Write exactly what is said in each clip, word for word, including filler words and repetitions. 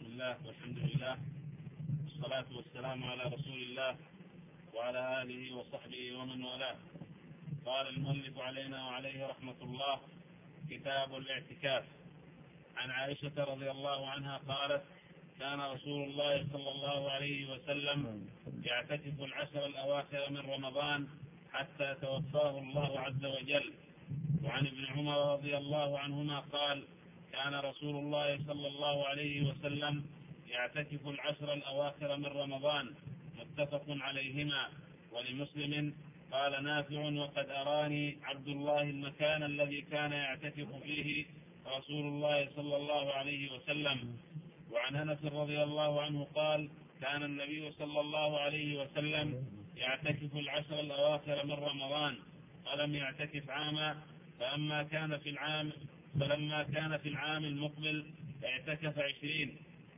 الله والحمد لله والصلاة والسلام على رسول الله وعلى آله وصحبه ومن والاه. قال المؤلف علينا وعليه رحمة الله: كتاب الاعتكاف. عن عائشة رضي الله عنها قالت: كان رسول الله صلى الله عليه وسلم يعتكف العشر الأواخر من رمضان حتى توفاه الله عز وجل. وعن ابن عمر رضي الله عنهما قال: كان رسول الله صلى الله عليه وسلم يعتكف العشر الأواخر من رمضان، متفق عليهما. ولمسلم: قال نافع: وقد أراني عبد الله المكان الذي كان يعتكف فيه رسول الله صلى الله عليه وسلم. وعن أنس رضي الله عنه قال: كان النبي صلى الله عليه وسلم يعتكف العشر الأواخر من رمضان، ولم يعتكف عاما، فأما كان في العام فلما كان في العام المقبل اعتكف عشرين.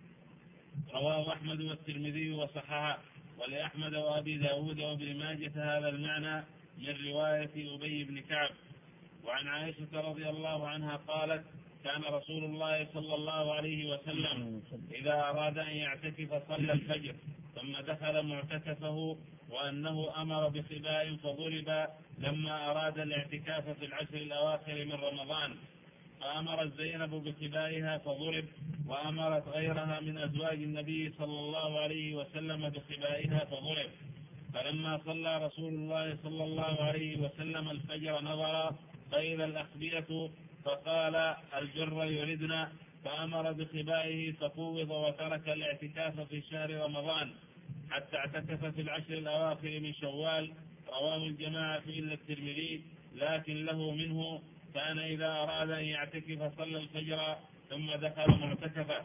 رواه أحمد والترمذي وصححه، ولأحمد وأبي داود وابن ماجة هذا المعنى من رواية أبي بن كعب. وعن عائشة رضي الله عنها قالت: كان رسول الله صلى الله عليه وسلم إذا أراد أن يعتكف صلى الفجر ثم دخل معتكفه، وأنه أمر بخباء فضرب لما أراد الاعتكاف في العشر الأواخر من رمضان، فأمرت زينب بخبائها فضرب، وأمرت غيرها من أزواج النبي صلى الله عليه وسلم بخبائها فضرب. فلما صلى رسول الله صلى الله عليه وسلم الفجر نظر فإذا الأخبية فقال: الجر يردنا، فأمر بخبائه ففوض وترك الاعتكاف في شهر رمضان حتى اعتكف في العشر الأواخر من شوال. رواه الجماعة إلا الترمذي، لكن له منه: كان إذا أراد أن يعتكف صلى الفجر ثم دخل معتكفه.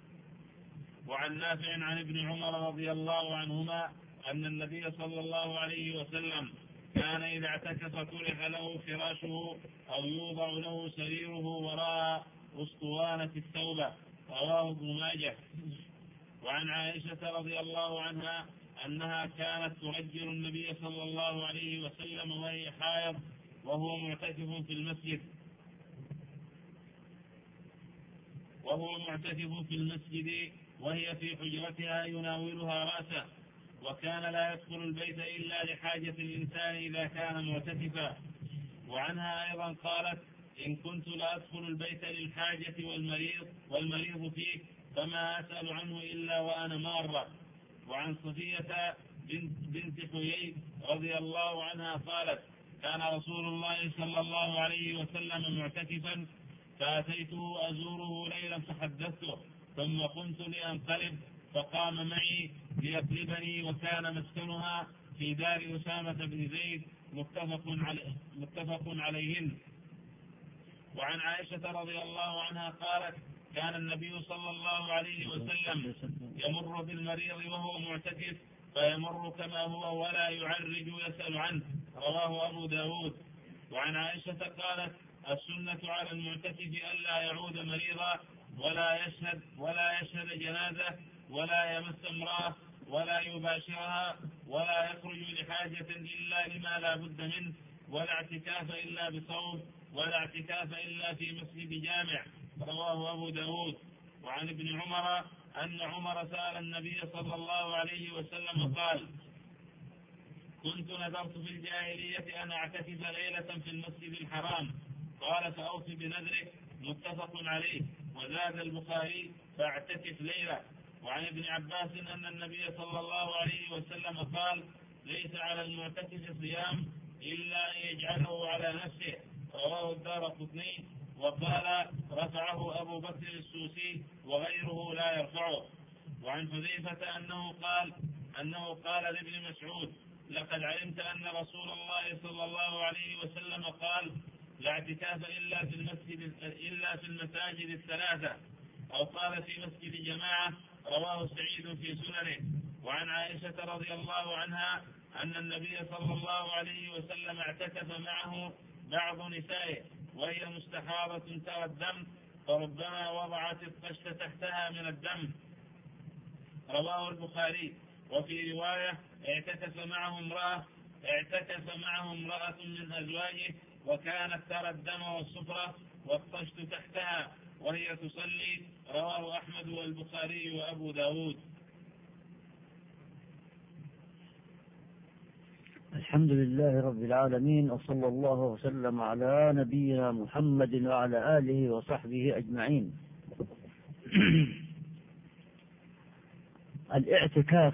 وعن نافع عن ابن عمر رضي الله عنهما أن النبي صلى الله عليه وسلم كان إذا اعتكف طرح له فراشه أو يوضع له سريره وراء أسطوانة التوبة. رواه ابن ماجه. وعن عائشة رضي الله عنها أنها كانت ترجل النبي صلى الله عليه وسلم وهي حائض وهو معتكف في المسجد وهو معتكف في المسجد وهي في حجرتها يناولها رأسه، وكان لا يدخل البيت إلا لحاجة الإنسان إذا كان معتكفا. وعنها أيضا قالت: إن كنت لا أدخل البيت للحاجة والمريض والمريض فيه فما أسأل عنه إلا وأنا مارة. وعن صفية بنت حيي رضي الله عنها قالت: كان رسول الله صلى الله عليه وسلم معتكفا، فأتيته أزوره ليلا فحدثته، ثم قمت لأنقلب فقام معي ليقلبني، وكان مسكنها في دار أسامة بن زيد، متفق عليه متفق عليهن. وعن عائشة رضي الله عنها قالت: كان النبي صلى الله عليه وسلم يمر بالمريض وهو معتكف فيمر كما هو ولا يعرج يسأل عنه. رواه أبو داود. وعن عائشة قالت: السنة على المعتكف ألا يعود مريضا ولا يشهد ولا يشهد جنازة ولا يمس امرأة ولا يباشرها ولا يخرج لحاجة إلا لما لا بد منه، ولا اعتكاف إلا بصوم، ولا اعتكاف إلا في مسجد جامع. رواه أبو داود. وعن ابن عمر أن عمر سأل النبي صلى الله عليه وسلم قال: كنت نذرت في الجاهلية أن أعتكف ليلة في المسجد الحرام، قال: فأوف بنذرك. متفق عليه. وزاد البخاري: فاعتكف ليلة. وعن ابن عباس أن النبي صلى الله عليه وسلم قال: ليس على المعتكف صيام إلا أن يجعله على نفسه. رواه الدارقطني، وقال: رفعه أبو بكر السوسي وغيره لا يرفعه. وعن حذيفة أنه قال أنه قال لابن مسعود: لقد علمت أن رسول الله صلى الله عليه وسلم قال: لا اعتكاف إلا في المسجد إلا في المساجد الثلاثة، أو قال في مسجد جماعة. رواه سعيد في سننه. وعن عائشة رضي الله عنها أن النبي صلى الله عليه وسلم اعتكف معه بعض نسائه وهي مستحاضة ترى الدم، فربما وضعت القشة تحتها من الدم. رواه البخاري. وفي رواية: اعتكف معه امرأة اعتكف معه امرأة من أزواجه وكانت ترى الدم والصفرة والقشة تحتها. وهي تصلي. رواه أحمد والبخاري وأبو داود. الحمد لله رب العالمين، وصلى الله وسلم على نبينا محمد وعلى آله وصحبه أجمعين. الاعتكاف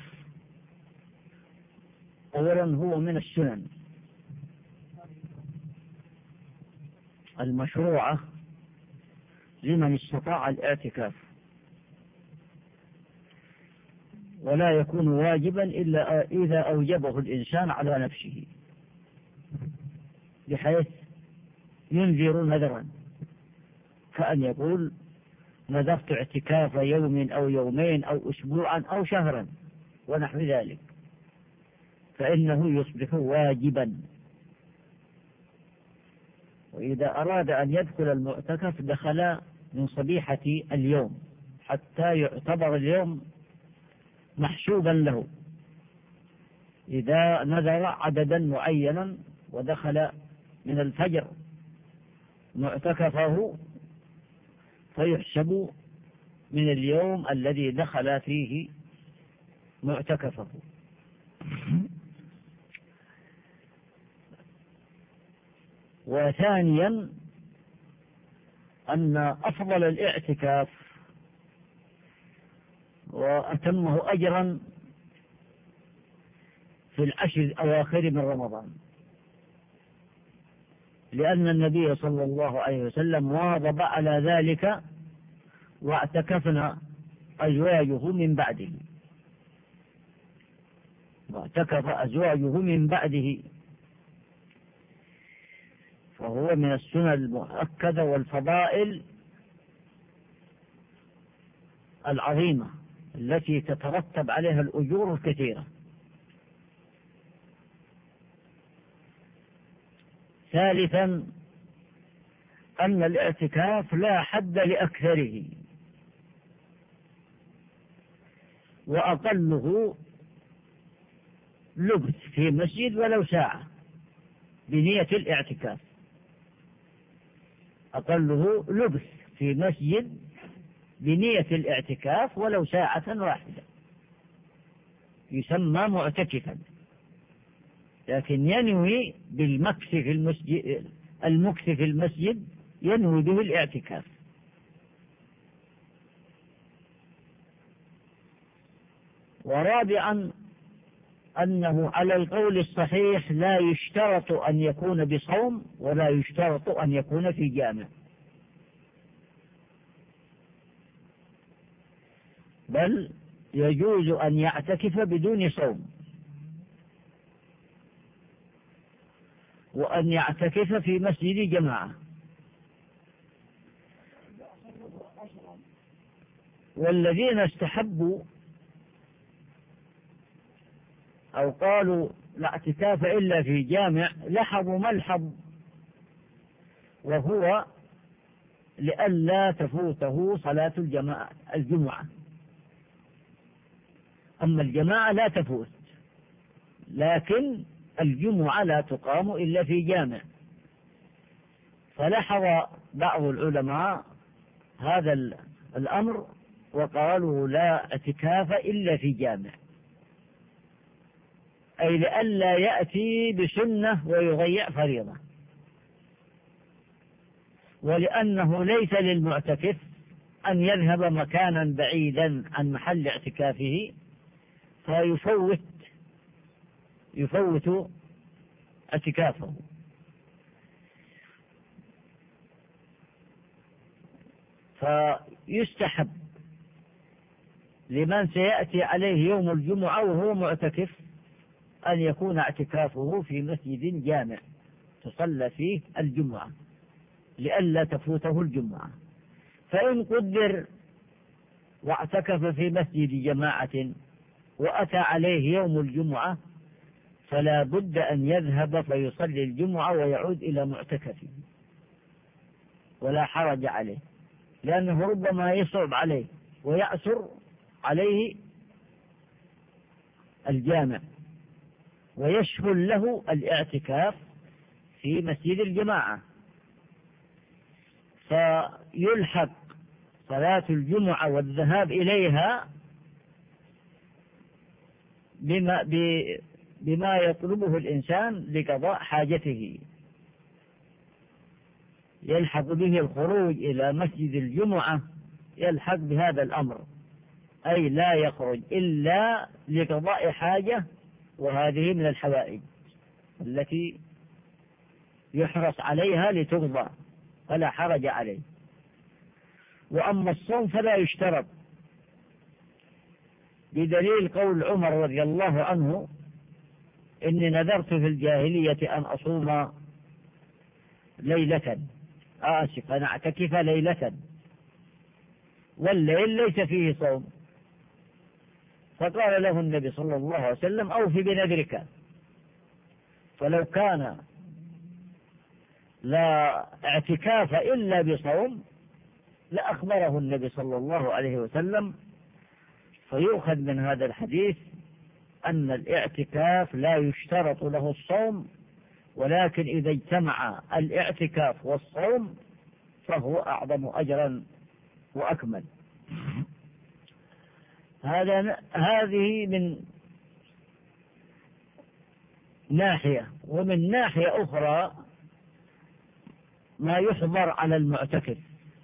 أولا هو من السنن المشروعة لمن استطاع الاعتكاف، ولا يكون واجبا إلا إذا أوجبه الإنسان على نفسه، بحيث ينذر نذرا، كأن يقول نذرت اعتكاف يوم أو يومين أو أسبوعا أو شهرا ونحو ذلك، فإنه يصبح واجبا. وإذا أراد أن يدخل المعتكف دخل من صبيحة اليوم حتى يعتبر اليوم محسوبا له. إذا نذر عددا معينا ودخل من الفجر معتكفه فيحسب من اليوم الذي دخل فيه معتكفه. وثانيا أن أفضل الاعتكاف وأتمه أجرا في العشر الأواخر من رمضان، لأن النبي صلى الله عليه وسلم واظب على ذلك واعتكفنا أزواجه من بعده واعتكف أزواجه من بعده فهو من السنن المؤكدة والفضائل العظيمة التي تترتب عليها الأجور الكثيرة. ثالثا أن الاعتكاف لا حد لأكثره، وأقله لبث في مسجد ولو ساعة بنية الاعتكاف، أقله لبث في مسجد بنية الاعتكاف ولو ساعة واحدة يسمى معتكفا، لكن ينوي بالمكث في المسجد المكث في المسجد ينوي به الاعتكاف. ورابعا أنه على القول الصحيح لا يشترط أن يكون بصوم ولا يشترط أن يكون في جامع، بل يجوز أن يعتكف بدون صوم، وأن يعتكف في مسجد جماعة. والذين استحبوا أو قالوا لا اعتكاف إلا في جامع لاحظوا ملحظ، وهو لئلا تفوته صلاة الجماعة الجمعة. أما الجماعة لا تفوت، لكن الجمعة لا تقام إلا في جامع. فلاحظ بعض العلماء هذا الأمر وقالوا لا اعتكاف إلا في جامع، أي لئلا يأتي بسنة ويضيع فريضة، ولأنه ليس للمعتكف أن يذهب مكانا بعيدا عن محل اعتكافه فيفوت يفوت اعتكافه. فيستحب لمن سيأتي عليه يوم الجمعة وهو معتكف أن يكون اعتكافه في مسجد جامع تصلى فيه الجمعة لئلا تفوته الجمعة. فإن قدر واعتكف في مسجد جماعة وأتى عليه يوم الجمعة فلا بد أن يذهب فيصلي الجمعة ويعود إلى معتكفه، ولا حرج عليه، لأنه ربما يصعب عليه ويعسر عليه الجامع ويسهل له الاعتكاف في مسجد الجماعة، فيلحق صلاة الجمعة والذهاب إليها بما, بما يطلبه الإنسان لقضاء حاجته، يلحق به الخروج إلى مسجد الجمعة، يلحق بهذا الأمر، أي لا يخرج إلا لقضاء حاجة، وهذه من الحوائج التي يحرص عليها لتقضى فلا حرج عليه. وأما الصوم فلا يشترط، بدليل قول عمر رضي الله عنه: إني نذرت في الجاهلية أن أصوم ليلة، آسف أن أعتكف ليلة، والليل ليس فيه صوم، فقال له النبي صلى الله عليه وسلم: أوف بنذرك. فلو كان لا اعتكاف إلا بصوم لأخبره النبي صلى الله عليه وسلم. فيؤخذ من هذا الحديث أن الاعتكاف لا يشترط له الصوم، ولكن إذا اجتمع الاعتكاف والصوم فهو أعظم أجرا وأكمل. هذا هذه من ناحية. ومن ناحية أخرى ما يحضر على المعتكف،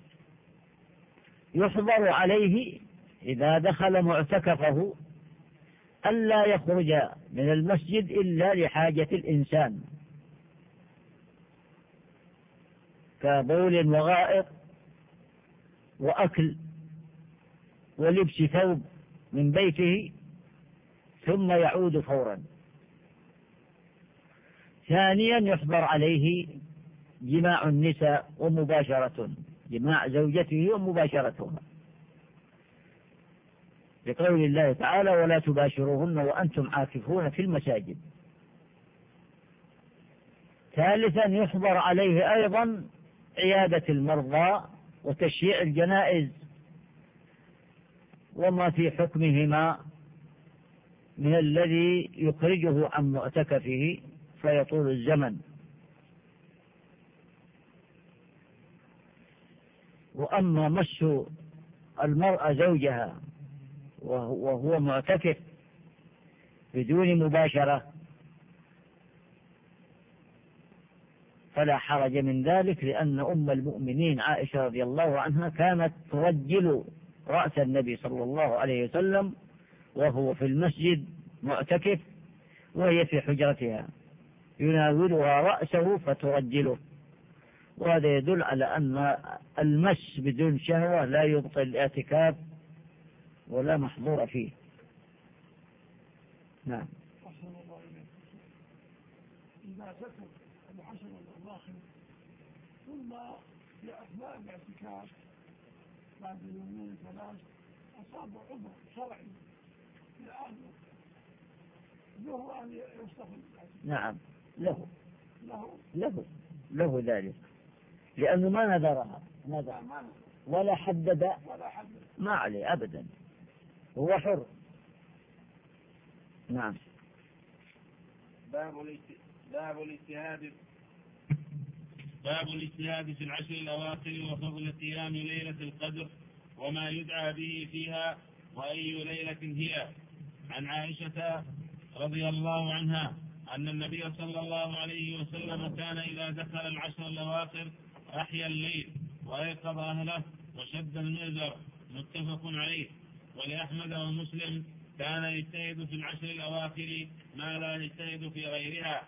يحضر عليه إذا دخل معتكفه ألا يخرج من المسجد إلا لحاجة الإنسان، كبول وغائط وأكل ولبس ثوب من بيته ثم يعود فورا. ثانيا يحضر عليه جماع النساء ومباشرة، جماع زوجته ومباشرتها، لقول الله تعالى: ولا تباشروهن وأنتم عاكفون في المساجد. ثالثا يحضر عليه أيضا عيادة المرضى وتشييع الجنائز وما في حكمهما من الذي يخرجه عن معتكفه فيطول الزمن. وأما مس المرأة زوجها وهو معتكف بدون مباشرة فلا حرج من ذلك، لأن أم المؤمنين عائشة رضي الله عنها كانت ترجل رأس النبي صلى الله عليه وسلم وهو في المسجد معتكف وهي في حجرتها، يناولها رأسه فترجله. وهذا يدل على أن المس بدون شهوة لا يبطل الاعتكاف ولا محظور فيه. نعم. إذا ذكر أبو حسن الأخلاقي ثم في أثناء الاعتكاف بعد يومين ثلاث أصاب عذر شرعي الآن له أن يستخدم. نعم له له له له ذلك، لأنه ما نذرها نذر ولا حدد ولا حدد ما عليه أبدا، هو حر. نعم. باب باب الاجتهاد باب الاجتهاد في العشر الأواخر وفضل قيام ليلة القدر وما يدعى به فيها وأي ليلة هي. عن عائشة رضي الله عنها أن النبي صلى الله عليه وسلم كان إذا دخل العشر الأواخر أحيا الليل وأيقظ أهله وشد المئزر، متفق عليه. ولأحمد ومسلم كان يجتهد في العشر الأواخر ما لا يجتهد في غيرها.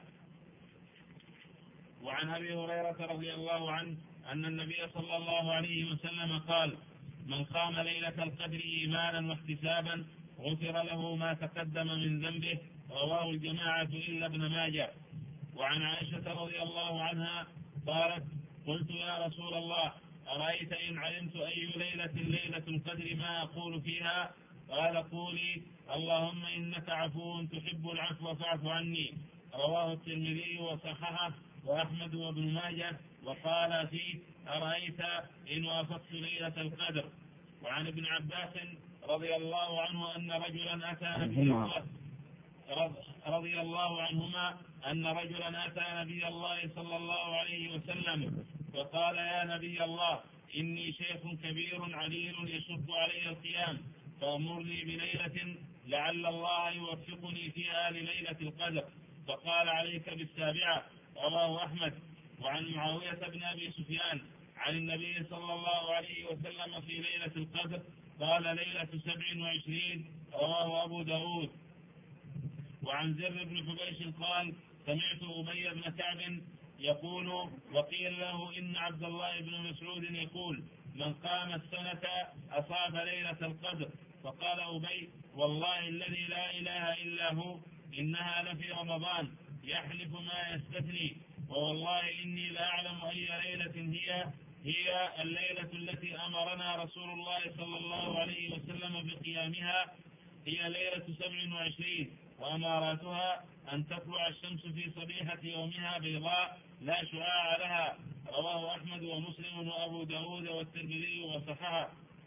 وعن أبي هريرة رضي الله عنه أن النبي صلى الله عليه وسلم قال: من قام ليلة القدر إيمانا واحتسابا غفر له ما تقدم من ذنبه. رواه الجماعة إلا ابن ماجه. وعن عائشة رضي الله عنها قالت: قلت يا رسول الله أرأيت إن علمت أي ليلة ليلة القدر ما أقول فيها؟ قال: قولي اللهم إنك عفو تحب العفو فاعف عني. رواه الترمذي وصححه وأحمد وابن ماجه وقال فيه: أرأيت إن وافقت ليلة القدر. وعن ابن عباس رضي الله عنه أن رجلا أتى نبي الله رضي الله عنهما أن رجلا أتى نبي الله صلى الله عليه وسلم فقال: يا نبي الله إني شيخ كبير عليل يشق علي القيام، فأمرني بليلة لعل الله يوفقني فيها لليلة القدر. فقال عليك بالسابعة. رواه أحمد. وعن معاوية بن أبي سفيان عن النبي صلى الله عليه وسلم في ليلة القدر قال ليلة سبع وعشرين. رواه أبو داود. وعن زر بن حبيش قال سمعت أبي بن كعب يقول وقيل له إن عبد الله بن مسعود يقول من قام السنة أصاب ليلة القدر. فقال أبي والله الذي لا إله إلا هو إنها لفي رمضان، يحلف ما يستثني، ووالله إني لا أعلم أي ليلة هي هي الليلة التي أمرنا رسول الله صلى الله عليه وسلم بقيامها، هي ليلة سبع وعشرين، وأماراتها أن تطلع الشمس في صبيحة يومها بيضاء لا شعاع لها. رواه أحمد ومسلم وأبو داود والترمذي وصححه.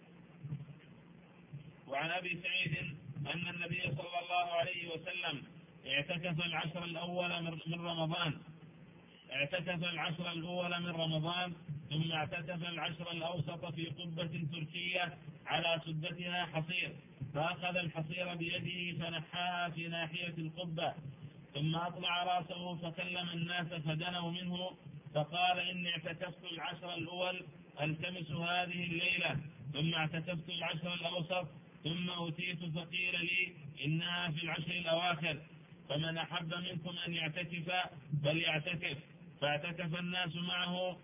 وعن أبي سعيد أن النبي صلى الله عليه وسلم اعتكف العشر الأول من رمضان اعتكف العشر الأول من رمضان ثم اعتكف العشر الأوسط في قبة تركية على سدتها حصير، فأخذ الحصير بيده فنحاها في ناحية القبة، ثم أطلع رأسه فكلم الناس فدنوا منه، فقال إني اعتكفت العشر الأول ألتمس هذه الليلة، ثم اعتكفت العشر الأوسط، ثم أتيت فقيل لي إنها في العشر الأواخر، فمن أحب منكم أن يعتكف فليعتكف. فاعتكف الناس معه.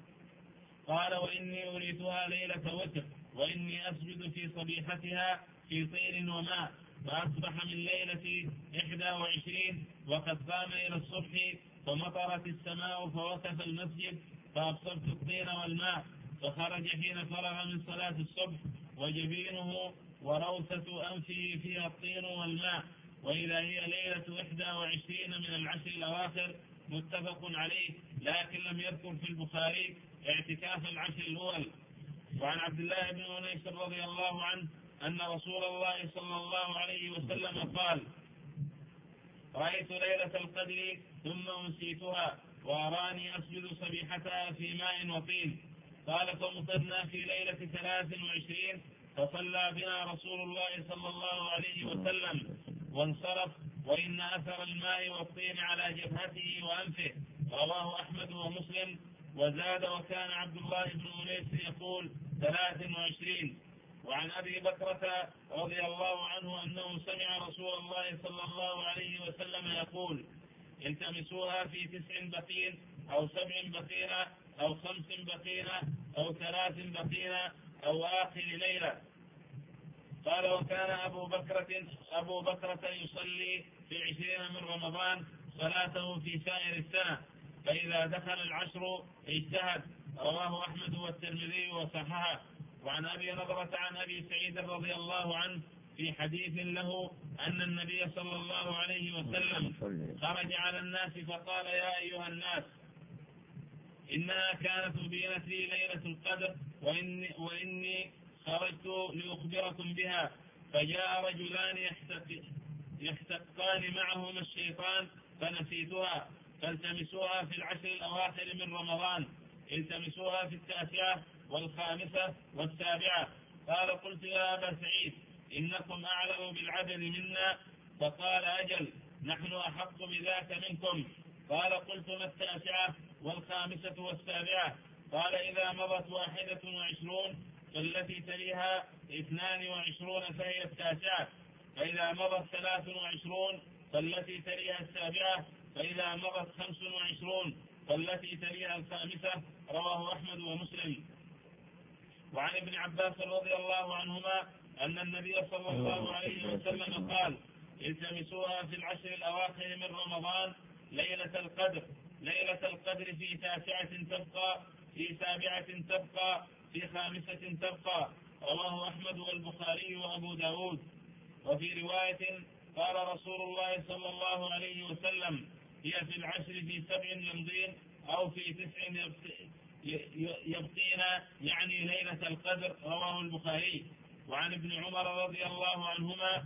قال وإني أريتها ليلة وتر، وإني أسجد في صبيحتها في طين وماء، فأصبح من ليلة إحدى وعشرين وقد قام إلى الصبح، فمطرت السماء فوقف المسجد، فأبصرت الطين والماء، فخرج حين فرغ من صلاة الصبح وجبينه وروثة أنفه فيها الطين والماء، وإذا هي ليلة إحدى وعشرين من العشر الأواخر، متفق عليه، لكن لم يذكر في البخاري اعتكاف العشر الأول. وعن عبد الله بن أنيس رضي الله عنه أن رسول الله صلى الله عليه وسلم قال رأيت ليلة القدر ثم أنسيتها، وأراني أسجد صبيحتها في ماء وطين. قال فمطرنا في ليلة ثلاث وعشرين، فصلى بنا رسول الله صلى الله عليه وسلم وانصرف، وإن أثر الماء والطين على جبهته وأنفه. رواه أحمد ومسلم. وزاد وكان عبد الله بن أنيس يقول ثلاث وعشرين. وعن أبي بكرة رضي الله عنه أنه سمع رسول الله صلى الله عليه وسلم يقول التمسوها في تسع بقين أو سبع بقينة أو خمس بقينة أو ثلاث بقينة أو آخر ليلة. قال وكان أبو بكرة أبو بكرة يصلي في عشرين من رمضان صلاته في سائر السنة، فإذا دخل العشر اجتهد. رواه أحمد والترمذي وصححه. وعن أبي نضرة عن أبي سعيد رضي الله عنه في حديث له أن النبي صلى الله عليه وسلم خرج على الناس فقال يا أيها الناس إنها كانت أبينت لي ليلة القدر، وإني, وإني خرجت لأخبركم بها، فجاء رجلان يحتقان معهما الشيطان فنسيتها، فالتمسوها في العشر الأواخر من رمضان، التمسوها في التاسعة والخامسة والسابعة. قال قلت يا أبا سعيد إنكم أعلم بالعدد منا، فقال أجل نحن أحق بذاك منكم. قال قلت ما التاسعة والخامسة والسابعة؟ قال إذا مضت واحدة وعشرون فالتي تليها اثنان وعشرون فهي التاسعة، فإذا مضت ثلاث وعشرون فالتي تليها السابعة، فإذا مضت خمس وعشرون فالتي تليها الخامسة. رواه أحمد ومسلم. وعن ابن عباس رضي الله عنهما أن النبي صلى الله عليه وسلم قال التمسوها في العشر الأواخر من رمضان ليلة القدر، ليلة القدر في تاسعة تبقى، في سابعة تبقى، في خامسة تبقى. رواه أحمد والبخاري وأبو داود. وفي رواية قال رسول الله صلى الله عليه وسلم هي في العشر في سبع يمضين أو في تسع يبقين، يعني ليلة القدر. رواه البخاري. وعن ابن عمر رضي الله عنهما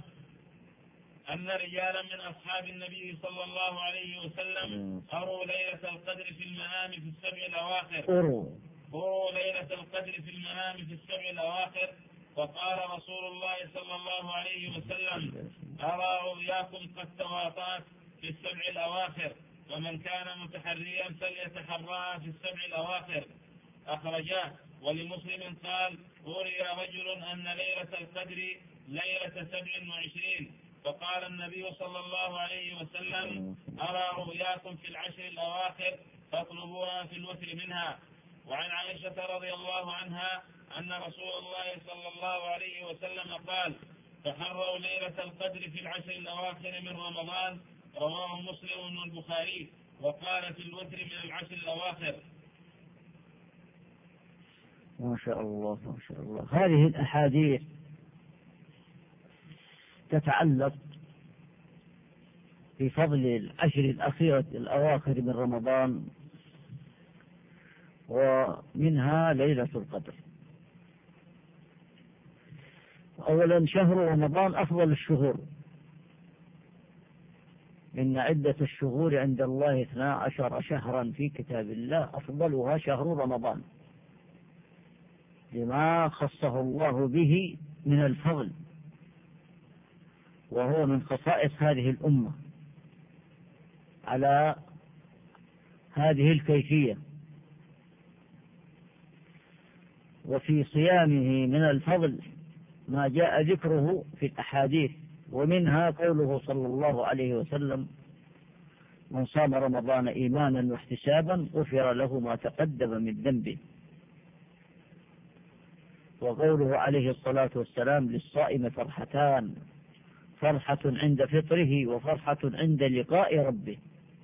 أن رجالا من أصحاب النبي صلى الله عليه وسلم أروا ليلة القدر في المنام في السبع الأواخر. أروا مروا ليلة القدر في المنام في السبع الأواخر. فقال رسول الله صلى الله عليه وسلم: أرى رؤياكم قد تواطأت في السبع الأواخر، فمن كان متحريا فليتحراها في السبع الأواخر. أخرجاه. ولمسلم قال: أري رجل أن ليلة القدر ليلة سبع وعشرين، فقال النبي صلى الله عليه وسلم: أرى رؤياكم في العشر الأواخر فاطلبوها في الوتر منها. وعن عائشة رضي الله عنها أن رسول الله صلى الله عليه وسلم قال: تحروا ليلة القدر في العشر الأواخر من رمضان. رواه مسلم والبخاري. وقال في الوتر من العشر الأواخر. ما شاء الله ما شاء الله. هذه الأحاديث تتعلق بفضل العشر الأخيرة الأواخر من رمضان، ومنها ليلة القدر. أولا، شهر رمضان أفضل الشهور، إن عدة الشهور عند الله اثنا عشر شهرا في كتاب الله أفضلها شهر رمضان، لما خصه الله به من الفضل، وهو من خصائص هذه الأمة على هذه الكيفية. وفي صيامه من الفضل ما جاء ذكره في الأحاديث، ومنها قوله صلى الله عليه وسلم: من صام رمضان إيمانا واحتسابا غفر له ما تقدم من ذنبه. وقوله عليه الصلاة والسلام: للصائم فرحتان، فرحة عند فطره وفرحة عند لقاء ربه.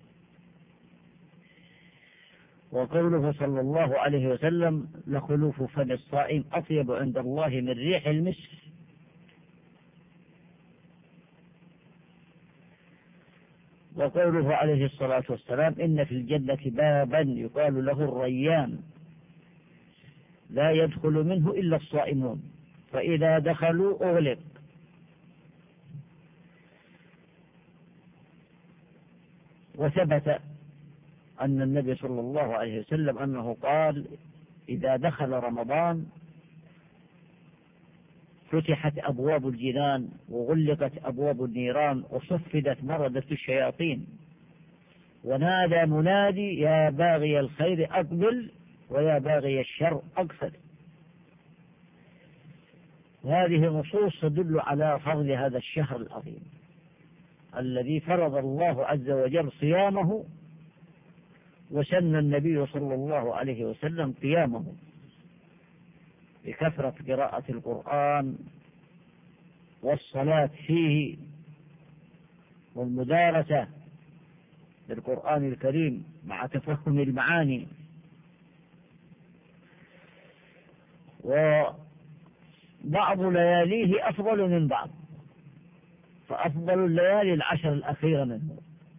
وقوله صلى الله عليه وسلم: لخلوف فم الصائم أطيب عند الله من ريح المسك. وقوله عليه الصلاة والسلام: إن في الجنة بابا يقال له الريان، لا يدخل منه إلا الصائمون، فإذا دخلوا أغلق. وثبت أن النبي صلى الله عليه وسلم أنه قال: إذا دخل رمضان فتحت أبواب الجنان وغلقت أبواب النيران وصفدت مردة الشياطين، ونادى منادي: يا باغي الخير أقبل ويا باغي الشر أقصر. هذه نصوص تدل على فضل هذا الشهر العظيم الذي فرض الله عز وجل صيامه، وسن النبي صلى الله عليه وسلم قيامه بكثرة قراءة القرآن والصلاة فيه والمدارسة للقرآن الكريم مع تفهم المعاني. وبعض لياليه أفضل من بعض، فأفضل الليالي العشر الأخيرة منه،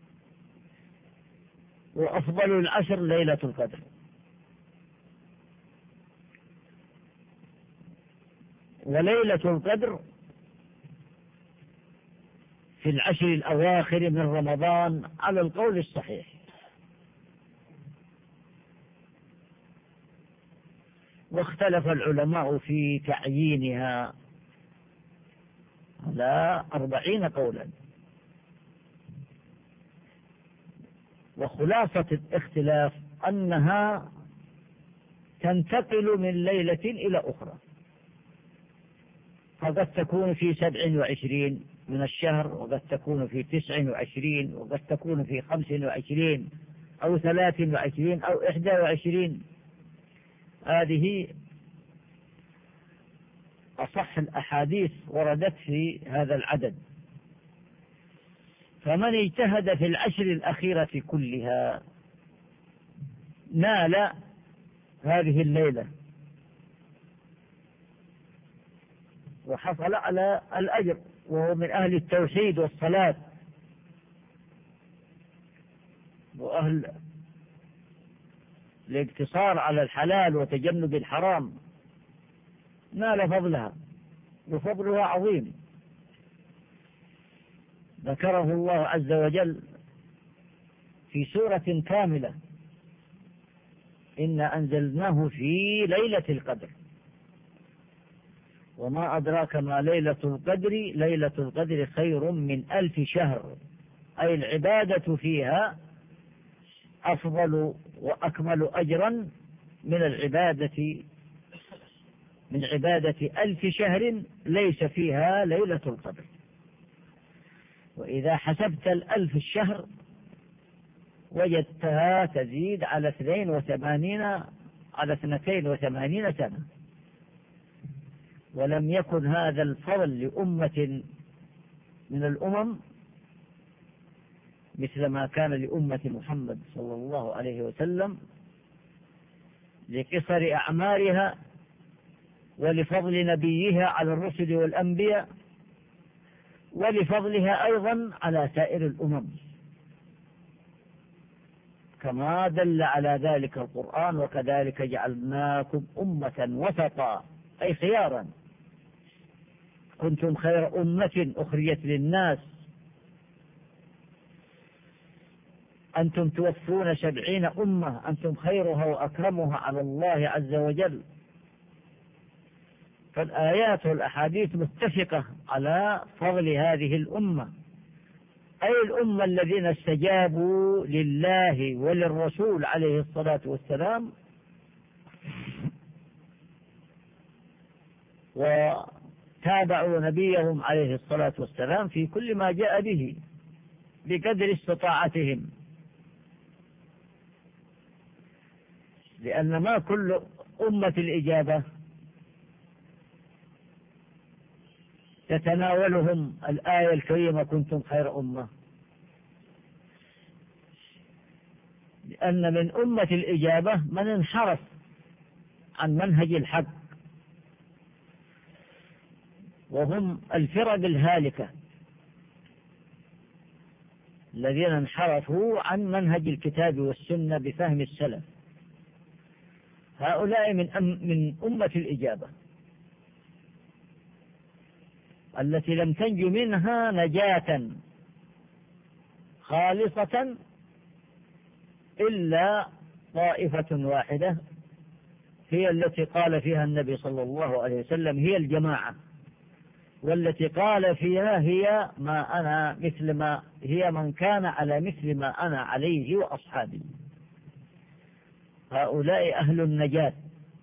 وأفضل العشر ليلة القدر. وليلة القدر في العشر الأواخر من رمضان على القول الصحيح، واختلف العلماء في تعيينها على أربعين قولا. وخلاصة الاختلاف أنها تنتقل من ليلة إلى أخرى، فقد تكون في سبع وعشرين من الشهر، وقد تكون في تسع وعشرين، وقد تكون في خمس وعشرين أو ثلاث وعشرين أو إحدى وعشرين. هذه أصح الأحاديث وردت في هذا العدد. فمن اجتهد في العشر الأخيرة كلها نال هذه الليلة وحصل على الأجر، وهو من أهل التوحيد والصلاة وأهل الاقتصار على الحلال وتجنب الحرام، نال فضلها، وفضلها عظيم. ذكره الله عز وجل في سورة كاملة: إنا أنزلناه في ليلة القدر. وما أدراك ما ليلة القدر ليلة القدر خير من ألف شهر، أي العبادة فيها أفضل وأكمل أجرا من العبادة من عبادة ألف شهر ليس فيها ليلة القدر. وإذا حسبت الألف الشهر وجدتها تزيد على اثنين وثمانين على اثنتين وثمانين سنة. ولم يكن هذا الفضل لأمة من الأمم مثل ما كان لأمة محمد صلى الله عليه وسلم، لقصر أعمارها ولفضل نبيها على الرسل والأنبياء، ولفضلها أيضا على سائر الأمم، كما دل على ذلك القرآن: وكذلك جعلناكم أمة وسطا، أي خيارا، كنتم خير أمة أخرجت للناس، أنتم توفون سبعين أمة، أنتم خيرها وأكرمها على الله عز وجل. فالآيات والأحاديث متفقة على فضل هذه الأمة، أي الأمة الذين استجابوا لله وللرسول عليه الصلاة والسلام وتابعوا نبيهم عليه الصلاة والسلام في كل ما جاء به بقدر استطاعتهم، لأن ما كل أمة الإجابة تتناولهم الآية الكريمة: كنتم خير أمة، لأن من أمة الإجابة من انحرف عن منهج الحق، وهم الفرق الهالكة الذين انحرفوا عن منهج الكتاب والسنة بفهم السلف. هؤلاء من أم من أمة الإجابة التي لم تنج منها نجاة خالصة إلا طائفة واحدة، هي التي قال فيها النبي صلى الله عليه وسلم: هي الجماعة، والتي قال فيها: هي ما أنا مثل ما هي من كان على مثل ما أنا عليه وأصحابي. هؤلاء أهل النجاة،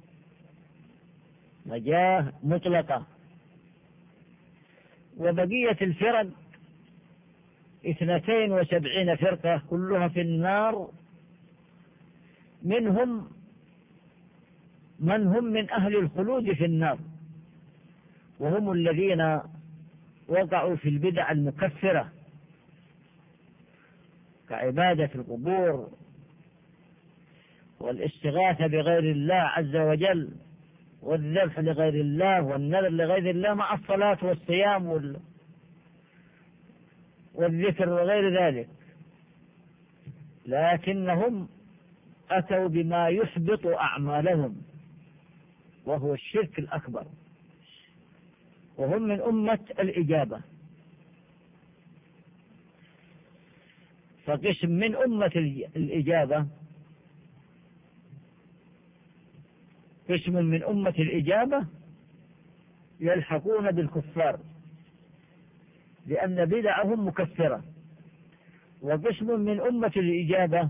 نجاة مطلقة. وبقية الفرق اثنتين وسبعين فرقة كلها في النار، منهم من هم من أهل الخلود في النار، وهم الذين وقعوا في البدع المكفرة كعبادة القبور والاستغاثة بغير الله عز وجل والذبح لغير الله والنذر لغير الله، مع الصلاة والصيام والذكر وغير ذلك، لكنهم أتوا بما يحبط أعمالهم وهو الشرك الأكبر، وهم من أمة الإجابة. فقسم من أمة الإجابة قسم من أمة الإجابة يلحقون بالكفار لأن بدعهم مكفرة، وقسم من أمة الإجابة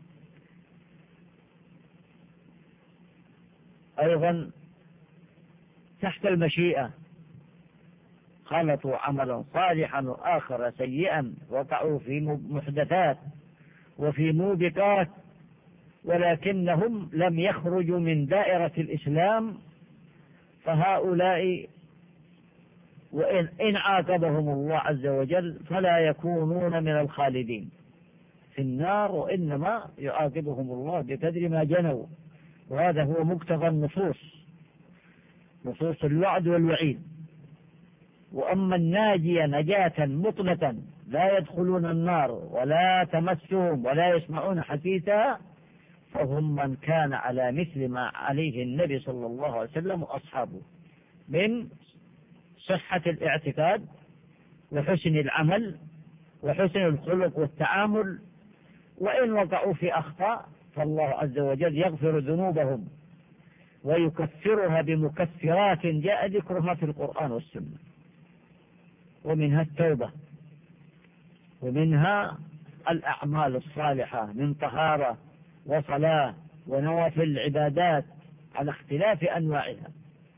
أيضا تحت المشيئة، خلطوا عملا صالحا وآخر سيئا، وقعوا في محدثات وفي موبقات، ولكنهم لم يخرجوا من دائرة الإسلام. فهؤلاء وإن إن عاقبهم الله عز وجل فلا يكونون من الخالدين في النار، وإنما يعاقبهم الله بقدر ما جنوا، وهذا هو مقتضى النصوص، نصوص الوعد والوعيد. وأما الناجية نجاة مطلقا لا يدخلون النار ولا تمسهم ولا يسمعون حديثها، فهم من كان على مثل ما عليه النبي صلى الله عليه وسلم وأصحابه من صحة الاعتقاد وحسن العمل وحسن الخلق والتعامل. وإن وقعوا في أخطاء فالله عز وجل يغفر ذنوبهم ويكفرها بمكفرات جاء ذكرها في القرآن والسنة، ومنها التوبة، ومنها الأعمال الصالحة من طهارة وصلاة ونوافل العبادات على اختلاف أنواعها.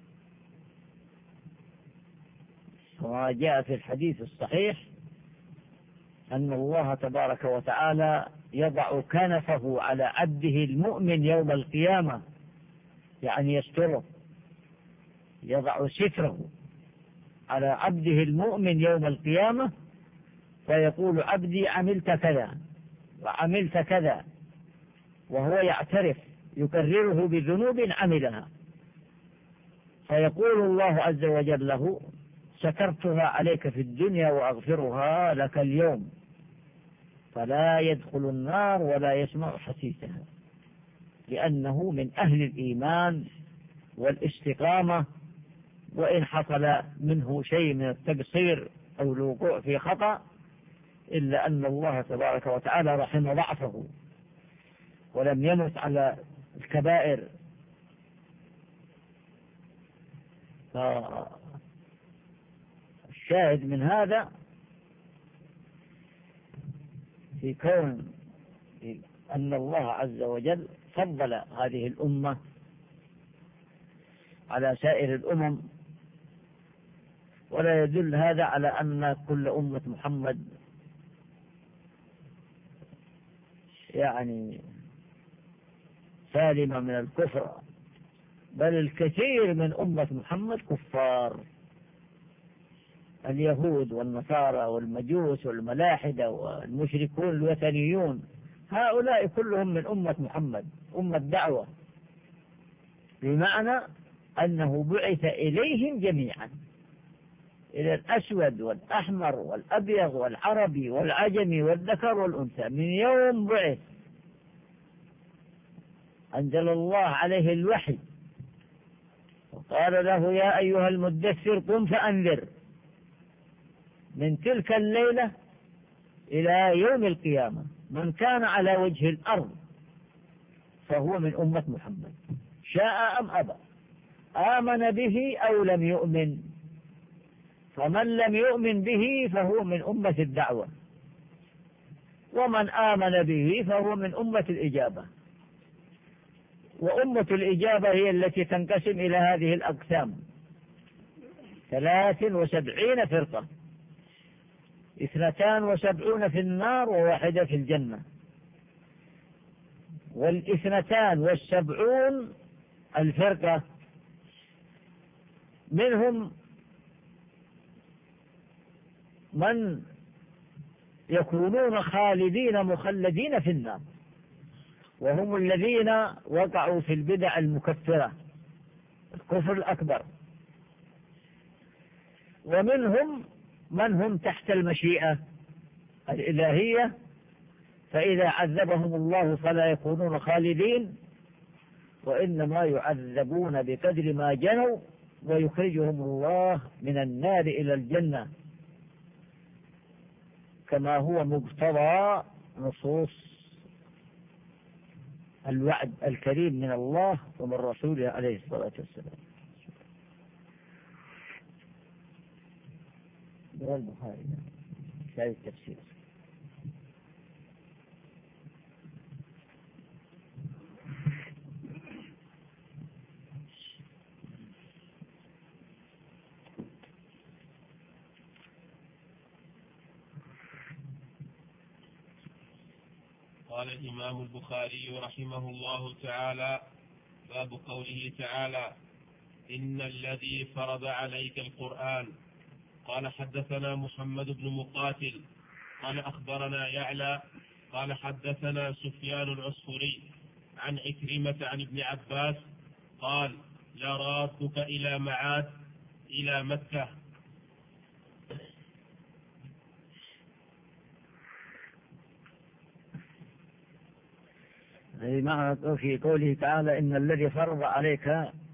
وما جاء في الحديث الصحيح أن الله تبارك وتعالى يضع كنفه على عبده المؤمن يوم القيامة، يعني يستره، يضع ستره على عبده المؤمن يوم القيامة، فيقول عبدي عملت كذا وعملت كذا، وهو يعترف يكرره بذنوب عملها، فيقول الله عز وجل له سترتها عليك في الدنيا وأغفرها لك اليوم، فلا يدخل النار ولا يسمع حسيسها، لأنه من أهل الإيمان والاستقامة، وإن حصل منه شيء من التقصير أو الوقوع في خطأ إلا أن الله تبارك وتعالى رحم ضعفه ولم يمت على الكبائر. فالشاهد من هذا في كون أن الله عز وجل فضل هذه الأمة على سائر الأمم، ولا يدل هذا على أن كل أمة محمد يعني سالمة من الكفر، بل الكثير من أمة محمد كفار، اليهود والنصارى والمجوس والملاحدة والمشركون الوثنيون، هؤلاء كلهم من أمة محمد، أمة دعوة، بمعنى أنه بعث إليهم جميعا، إلى الأسود والأحمر والأبيض والعربي والعجمي والذكر والأنثى، من يوم بعث أنزل الله عليه الوحي وقال له يا أيها المدثر قم فأنذر، من تلك الليلة إلى يوم القيامة من كان على وجه الأرض فهو من أمة محمد، شاء أم أبى، آمن به أو لم يؤمن، فمن لم يؤمن به فهو من أمة الدعوة، ومن آمن به فهو من أمة الإجابة. وأمة الإجابة هي التي تنقسم إلى هذه الأقسام، ثلاث وسبعين فرقة، اثنتان وسبعون في النار وواحدة في الجنة، والاثنتان والسبعون الفرقة منهم من يكونون خالدين مخلدين في النار، وهم الذين وقعوا في البدع المكفرة الكفر الأكبر، ومنهم من هم تحت المشيئة الإلهية، فإذا عذبهم الله فلا يكونون خالدين، وإنما يعذبون بقدر ما جنوا، ويخرجهم الله من النار إلى الجنة، كما هو مقتضى نصوص الوعد الكريم من الله ومن رسوله عليه الصلاة والسلام. رواه البخاري في التفسير. قال الإمام البخاري رحمه الله تعالى: باب قوله تعالى: إن الذي فرض عليك القرآن. قال حدثنا محمد بن مقاتل قال أخبرنا يعلى قال حدثنا سفيان العصفوري عن عكرمة عن ابن عباس قال: لرادك إلى معاد إلى مكة. معنى في قوله تعالى إن الذي فرض عليك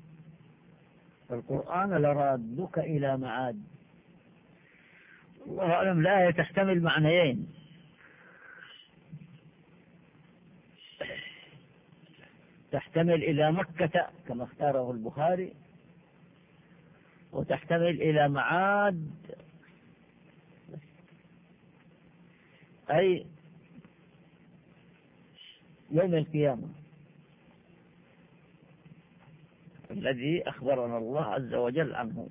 القرآن لرادك إلى معاد، الله أعلم الآية تحتمل معنيين: وتحتمل إلى مكة كما اختاره البخاري، وتحتمل إلى معاد أي يوم القيامة الذي أخبرنا الله عز وجل عنه.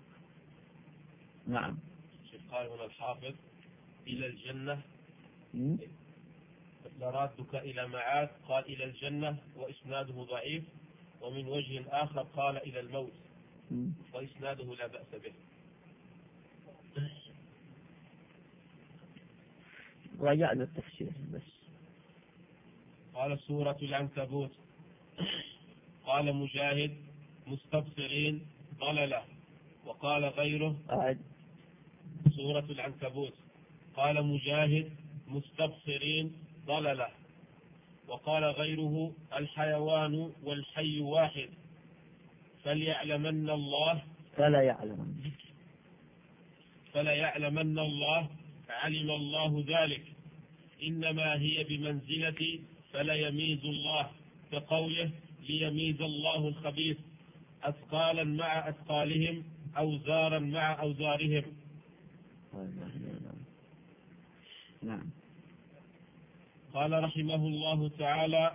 نعم. قال هنا الحافظ إلى الجنة م? لرادك إلى معاد، قال إلى الجنة وإسناده ضعيف، ومن وجه آخر قال إلى الموت م? وإسناده لا بأس به. رجعنا التفسير بس. قال سورة العنكبوت. قال مجاهد مستبصرين ضللة، وقال غيره أعد. سورة العنكبوت. قال مجاهد مستبصرين ضللة، وقال غيره الحيوان والحي واحد، فليعلمن الله فلا يعلمن فلا يعلمن الله علم الله ذلك، إنما هي بمنزلة فلا يميز الله، كقوله ليميز الله الخبيث، أثقالا مع أثقالهم أوزارا مع أوزارهم. نعم. قال رحمه الله تعالى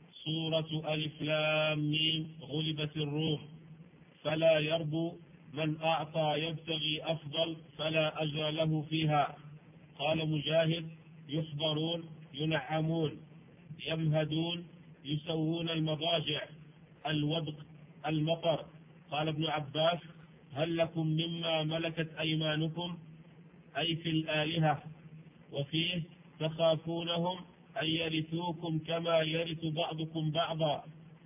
سورة ألف لام ميم غلبت الروم، فلا يربو من أعطى يبتغي أفضل فلا أجر له فيها. قال مجاهد يحضرون ينعمون يمهدون يسوون المضاجع الودق المطر. قال ابن عباس هل لكم مما ملكت أيمانكم أي في الآلهة، وفيه تخافونهم أن يرثوكم كما يرث بعضكم بعضا،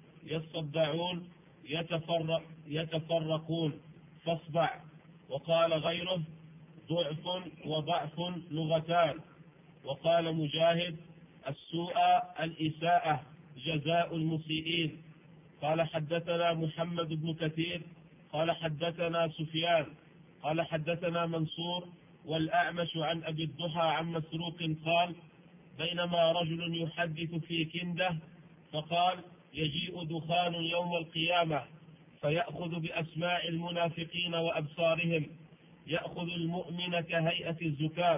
يصدعون يتفرق يتفرقون فاصدع. وقال غيره ضعف وضعف لغتان. وقال مجاهد السوء الإساءة جزاء المسيئين. قال حدثنا محمد بن كثير قال حدثنا سفيان قال حدثنا منصور والأعمش عن أبي الضحى عن مسروق قال بينما رجل يحدث في كنده فقال يجيء دخان يوم القيامة فيأخذ بأسماع المنافقين وأبصارهم، يأخذ المؤمن كهيئة الزكام.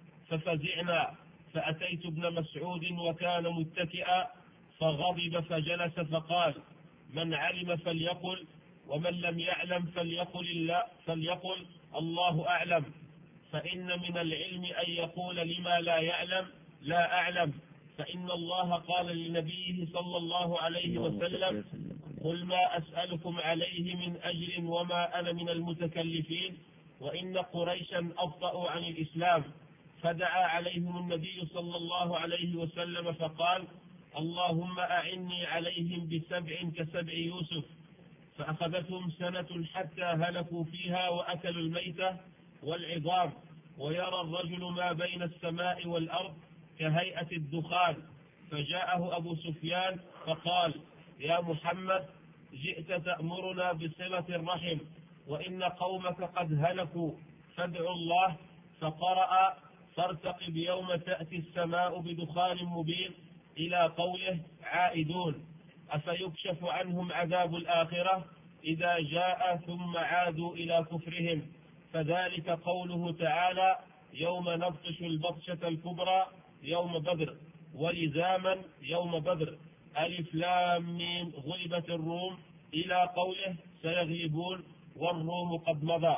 ففزعنا فأتيت ابن مسعود وكان متكئا فغضب فجلس فقال من علم فليقل ومن لم يعلم فليقل الله, فليقل الله أعلم، فإن من العلم أن يقول لما لا يعلم لا أعلم، فإن الله قال لنبيه صلى الله عليه وسلم قل ما أسألكم عليه من أجر وما أنا من المتكلفين، وإن قريشا أبطأوا عن الإسلام. فدعا عليهم النبي صلى الله عليه وسلم فقال اللهم أعني عليهم بسبع كسبع يوسف، فأخذتهم سنة حتى هلكوا فيها وأكلوا الميتة والعظام، ويرى الرجل ما بين السماء والأرض كهيئة الدخان. فجاءه أبو سفيان فقال يا محمد جئت تأمرنا بصلة الرحم وإن قومك قد هلكوا فادعوا الله. فقرأ فارتقب يوم تأتي السماء بدخان مبين إلى قوله عائدون، أفيكشف عنهم عذاب الآخرة إذا جاء ثم عادوا إلى كفرهم، فذلك قوله تعالى يوم نبطش البطشة الكبرى يوم بدر، ولزاما يوم بدر. ألف لام ميم غلبت الروم إلى قوله سيغلبون والروم قد مضى.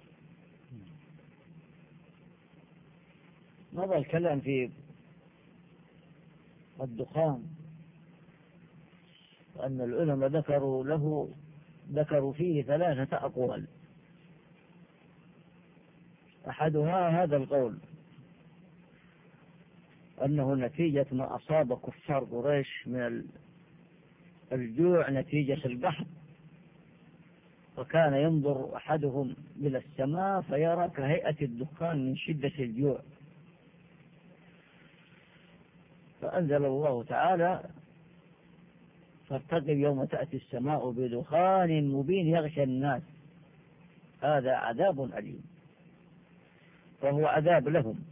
مضى الكلام في الدخان، وأن العلماء ذكروا له ذكروا فيه ثلاثة أقوال. أحدها هذا القول أنه نتيجة ما أصاب كفار قريش من الجوع نتيجة البحر، وكان ينظر أحدهم إلى السماء فيرى كهيئة الدخان من شدة الجوع، فأنزل الله تعالى فارتقب يوم تأتي السماء بدخان مبين يغشى الناس هذا عذاب أليم، فهو عذاب لهم.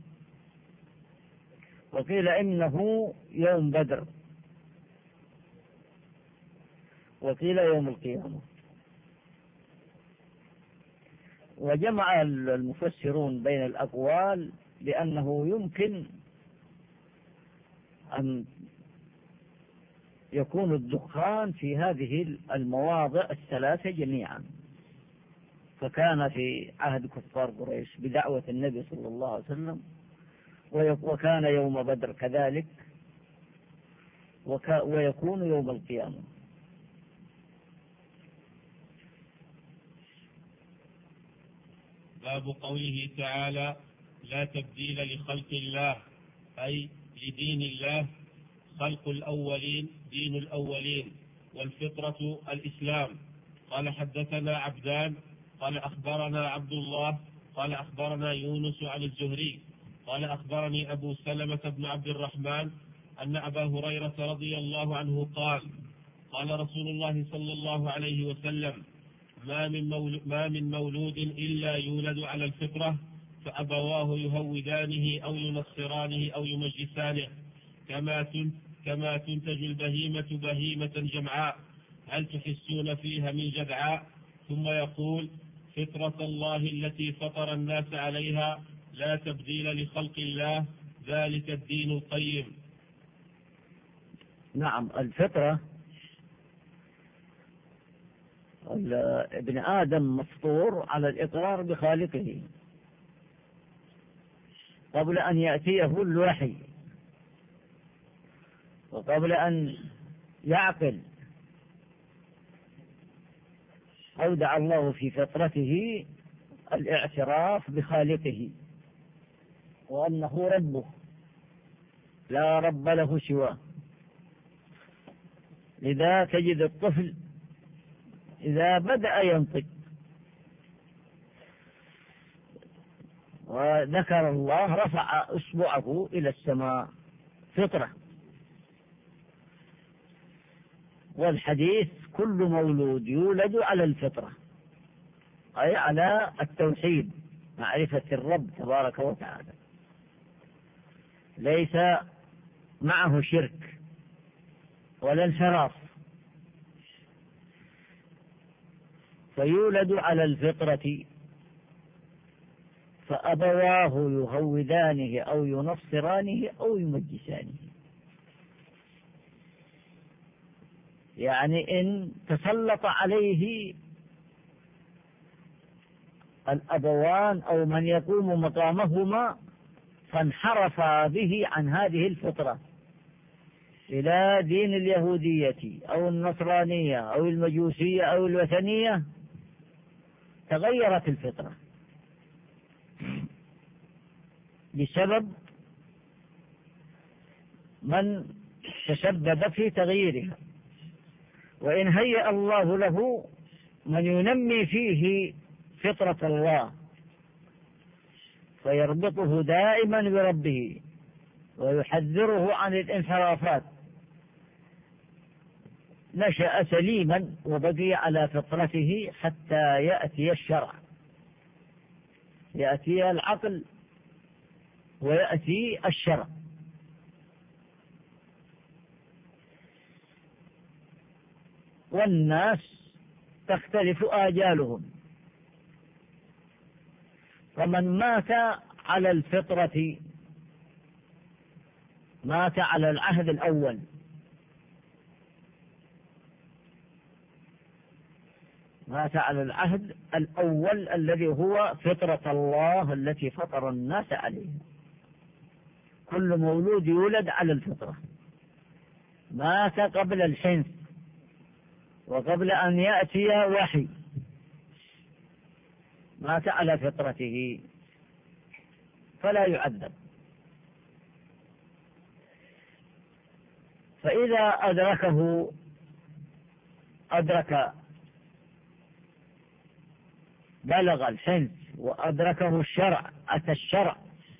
وقيل إنه يوم بدر، وقيل يوم القيامة. وجمع المفسرون بين الأقوال لأنه يمكن أن يكون الدخان في هذه المواضع الثلاثة جميعا، فكان في عهد كفار قريش بدعوة النبي صلى الله عليه وسلم، وكان يوم بدر كذلك، ويكون يوم القيامة. باب قوله تعالى: لا تبديل لخلق الله، أي لدين الله. خلق الأولين دين الأولين، والفطرة الإسلام. قال حدثنا عبدان قال أخبرنا عبد الله قال أخبرنا يونس عن الزهري قال أخبرني أبو سلمة بن عبد الرحمن أن أبا هريرة رضي الله عنه قال: قال رسول الله صلى الله عليه وسلم: ما من مولود, ما من مولود إلا يولد على الفطرة، فأبواه يهودانه أو ينصرانه أو يمجسانه، كما كما تنتج البهيمة بهيمة جمعاء، هل تحسون فيها من جدعاء؟ ثم يقول: فطرة الله التي فطر الناس عليها، لا تبديل لخلق الله، ذلك الدين القيم. نعم، الفطرة ابن آدم مفطور على الإقرار بخالقه قبل أن يأتيه الوحي، وقبل أن يعقل أودع الله في فطرته الاعتراف بخالقه وأنه ربه لا رب له سواه. لذا تجد الطفل إذا بدأ ينطق وذكر الله رفع أصبعه إلى السماء، فطرة. والحديث: كل مولود يولد على الفطرة، أي على التوحيد، معرفة الرب تبارك وتعالى، ليس معه شرك ولا انحراف، فيولد على الفطرة، فأبواه يهودانه أو ينصرانه أو يمجسانه. يعني إن تسلط عليه الأبوان أو من يقوم مقامهما فانحرف به عن هذه الفطرة إلى دين اليهودية أو النصرانية أو المجوسية أو الوثنية، تغيرت الفطرة بسبب من تسبب في تغييرها. وإن هيأ الله له من ينمي فيه فطرة الله فيربطه دائما بربه ويحذره عن الانحرافات، نشأ سليما وبقي على فطرته حتى يأتي الشرع، يأتي العقل ويأتي الشرع. والناس تختلف آجالهم، فمن مات على الفطرة مات على العهد الأول، مات على العهد الأول الذي هو فطرة الله التي فطر الناس عليها. كل مولود يولد على الفطرة، مات قبل الحنث وقبل أن يأتي وحي، مات على فطرته فلا يعذب. فإذا أدركه أدرك بلغ الحنث وأدركه الشرع، أتى الشرع،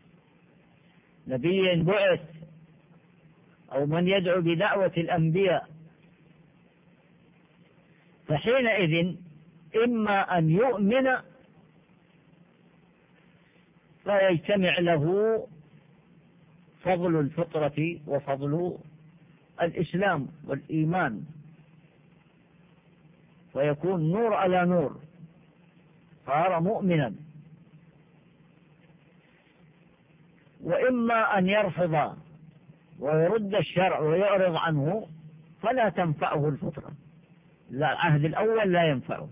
نبي بعث أو من يدعو بدعوة الأنبياء، فحينئذ إما أن يؤمن فيجتمع له فضل الفطرة وفضل الإسلام والإيمان، ويكون نور على نور، صار مؤمنا. وإما أن يرفض ويرد الشرع ويعرض عنه فلا تنفعه الفطرة، لا العهد الأول لا ينفعه،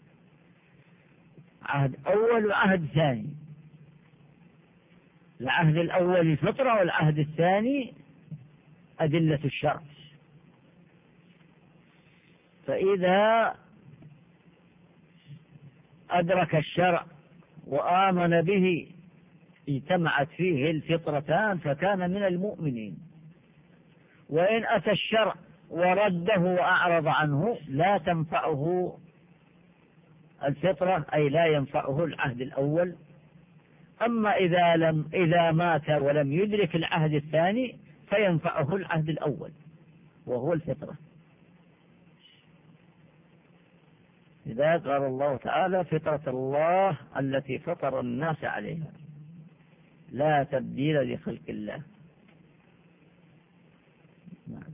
عهد أول وعهد ثاني، العهد الأول الفطرة والعهد الثاني أدلة الشرع. فإذا أدرك الشرع وآمن به اجتمعت فيه الفطرتان فكان من المؤمنين. وإن أتى الشرع ورده وأعرض عنه لا تنفعه الفطرة، أي لا ينفعه العهد الأول. أما إذا لم إذا مات ولم يدرك العهد الثاني فينفعه العهد الأول وهو الفطرة. إذا قال الله تعالى فطرة الله التي فطر الناس عليها لا تبديل لخلق الله. نعم.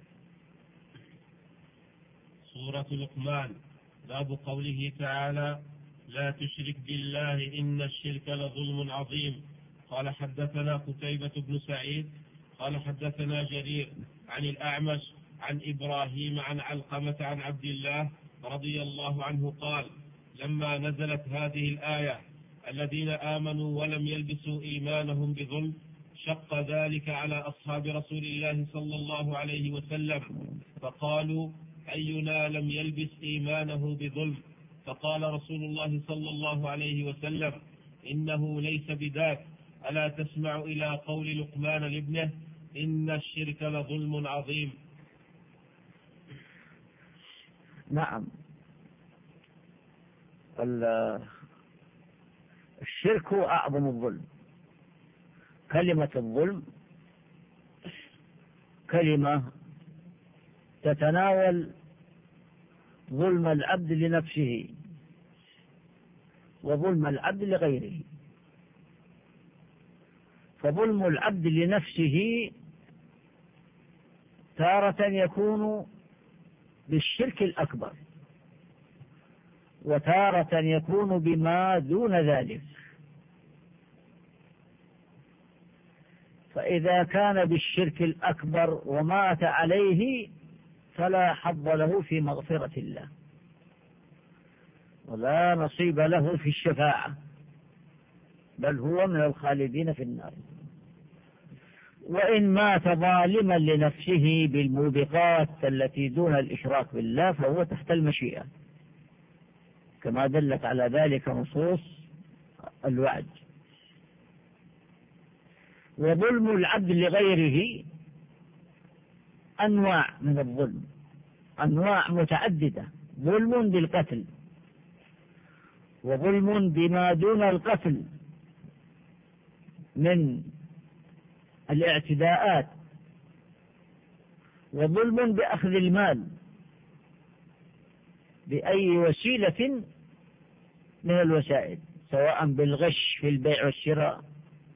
سورة لقمان. باب قوله تعالى لا تشرك بالله إن الشرك لظلم عظيم. قال حدثنا قتيبة بن سعيد قال حدثنا جرير عن الأعمش عن إبراهيم عن علقمة عن عبد الله رضي الله عنه قال لما نزلت هذه الآية الذين آمنوا ولم يلبسوا إيمانهم بظلم شق ذلك على أصحاب رسول الله صلى الله عليه وسلم فقالوا أينا لم يلبس إيمانه بظلم؟ فقال رسول الله صلى الله عليه وسلم إنه ليس بذاك، ألا تسمع إلى قول لقمان لابنه إن الشرك لظلم عظيم. نعم. الشرك هو أعظم الظلم. كلمة الظلم كلمة تتناول ظلم العبد لنفسه وظلم العبد لغيره. فظلم العبد لنفسه تارة يكون بالشرك الأكبر وتارة يكون بما دون ذلك. فإذا كان بالشرك الأكبر ومات عليه فلا حظ له في مغفرة الله ولا نصيب له في الشفاعة، بل هو من الخالدين في النار. وإن مات ظالما لنفسه بالموبقات التي دون الإشراك بالله فهو تحت المشيئة كما دلت على ذلك نصوص الوعد. وظلم العبد لغيره أنواع من الظلم، أنواع متعددة. ظلم بالقتل، وظلم بما دون القتل من الاعتداءات، وظلم بأخذ المال بأي وسيلة من الوسائل، سواء بالغش في البيع والشراء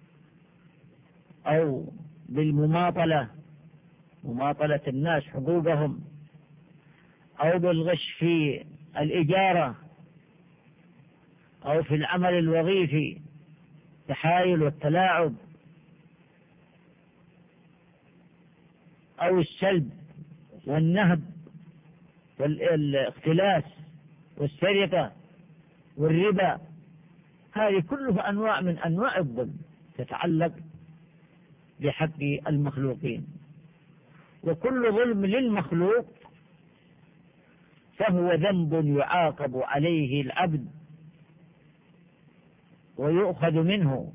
أو بالمماطلة، مماطلة الناس حقوقهم، أو بالغش في الإجارة أو في العمل الوظيفي، التحايل والتلاعب، أو السلب والنهب والاختلاس والسرقة والربا. هذه كلها أنواع من أنواع الظلم تتعلق بحق المخلوقين. وكل ظلم للمخلوق فهو ذنب يعاقب عليه العبد ويؤخذ منه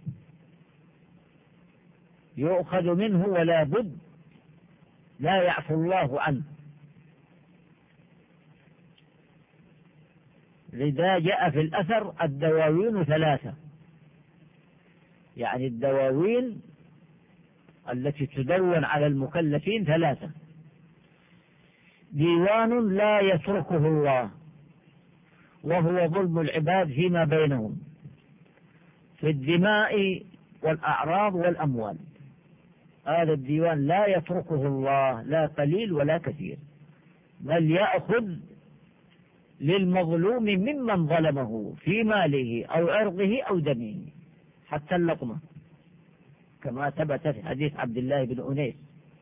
يؤخذ منه ولا بد، لا يعفو الله عنه. لذا جاء في الأثر الدواوين ثلاثة، يعني الدواوين التي تدون على المكلفين ثلاثة: ديوان لا يتركه الله وهو ظلم العباد فيما بينهم في الدماء والأعراض والأموال. هذا الديوان لا يتركه الله لا قليل ولا كثير، بل يأخذ للمظلوم ممن ظلمه في ماله أو عرضه أو دمه، حتى اللقمة، كما ثبت في حديث عبد الله بن أنيس.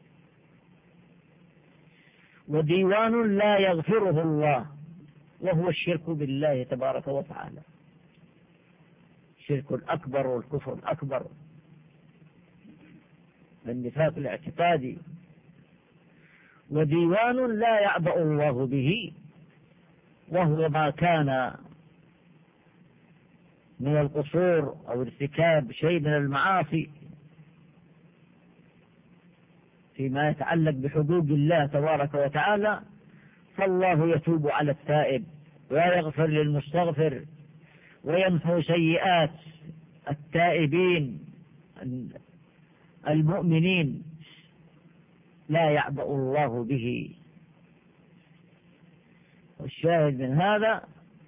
وديوان لا يغفره الله، وهو الشرك بالله تبارك وتعالى، الشرك الأكبر والكفر الأكبر، النفاق الاعتقادي. وديوان لا يعبأ الله به، وهو ما كان من القصور أو ارتكاب شيء من المعاصي فيما يتعلق بحدود الله تبارك وتعالى، فالله يتوب على التائب ويغفر للمستغفر ويمحو سيئات التائبين المؤمنين، لا يعبأ الله به. والشاهد من هذا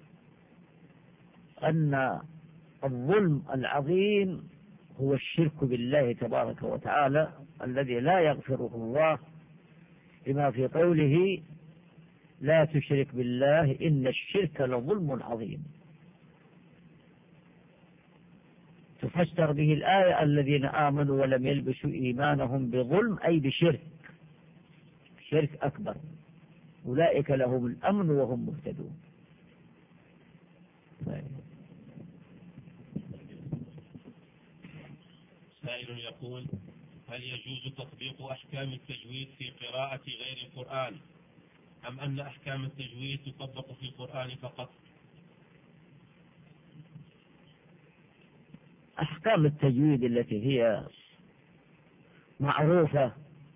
أن الظلم العظيم هو الشرك بالله تبارك وتعالى الذي لا يغفره الله، لما في قوله لا تشرك بالله إن الشرك لظلم عظيم. تفسر به الآية الذين آمنوا ولم يلبسوا إيمانهم بظلم، أي بشرك، شرك أكبر، أولئك لهم الأمن وهم مهتدون. سائل يقول: هل يجوز تطبيق أحكام التجويد في قراءة غير القرآن، أم أن أحكام التجويد تطبق في القرآن فقط؟ أحكام التجويد التي هي معروفة،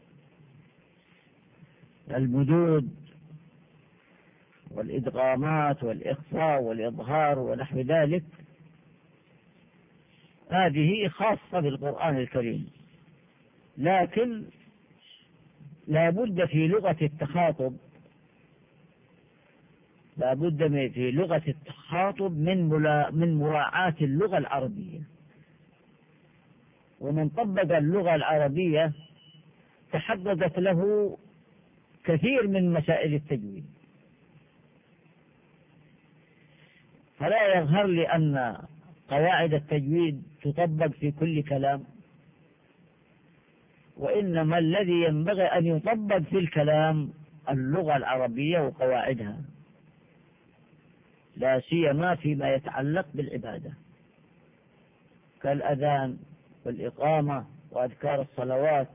المدود والإدغامات والإخفاء والإظهار ونحو ذلك، هذه خاصة بالقرآن الكريم، لكن لا بد في لغة التخاطب لا بد في لغة التخاطب من من مراعاة اللغة العربية. ومن طبق اللغة العربية تحققت له كثير من مسائل التجويد. فلا يظهر لي أن قواعد التجويد تطبق في كل كلام، وإنما الذي ينبغي أن يطبق في الكلام اللغة العربية وقواعدها، لا سيما فيما يتعلق بالعبادة كالأذان والإقامة وأذكار الصلوات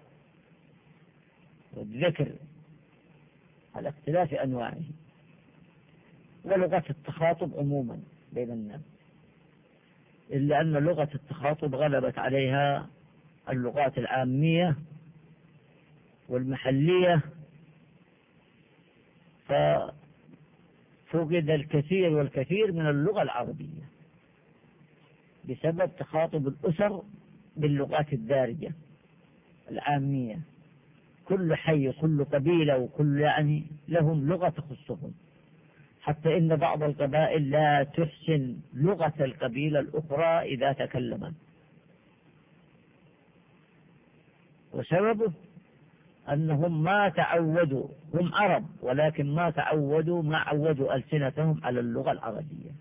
والذكر على اختلاف أنواعه، ولغة التخاطب عموما بين الناس، إلا أن لغة التخاطب غلبت عليها اللغات العامية والمحلية، ففقد الكثير والكثير من اللغة العربية بسبب تخاطب الأسر باللغات الدارجة العامية. كل حي كل قبيلة وكل يعني لهم لغة تخصهم، حتى إن بعض القبائل لا تحسن لغة القبيلة الأخرى إذا تكلمت، وسببه أنهم ما تعودوا، هم عرب ولكن ما تعودوا ما عودوا ألسنتهم على اللغة العربية،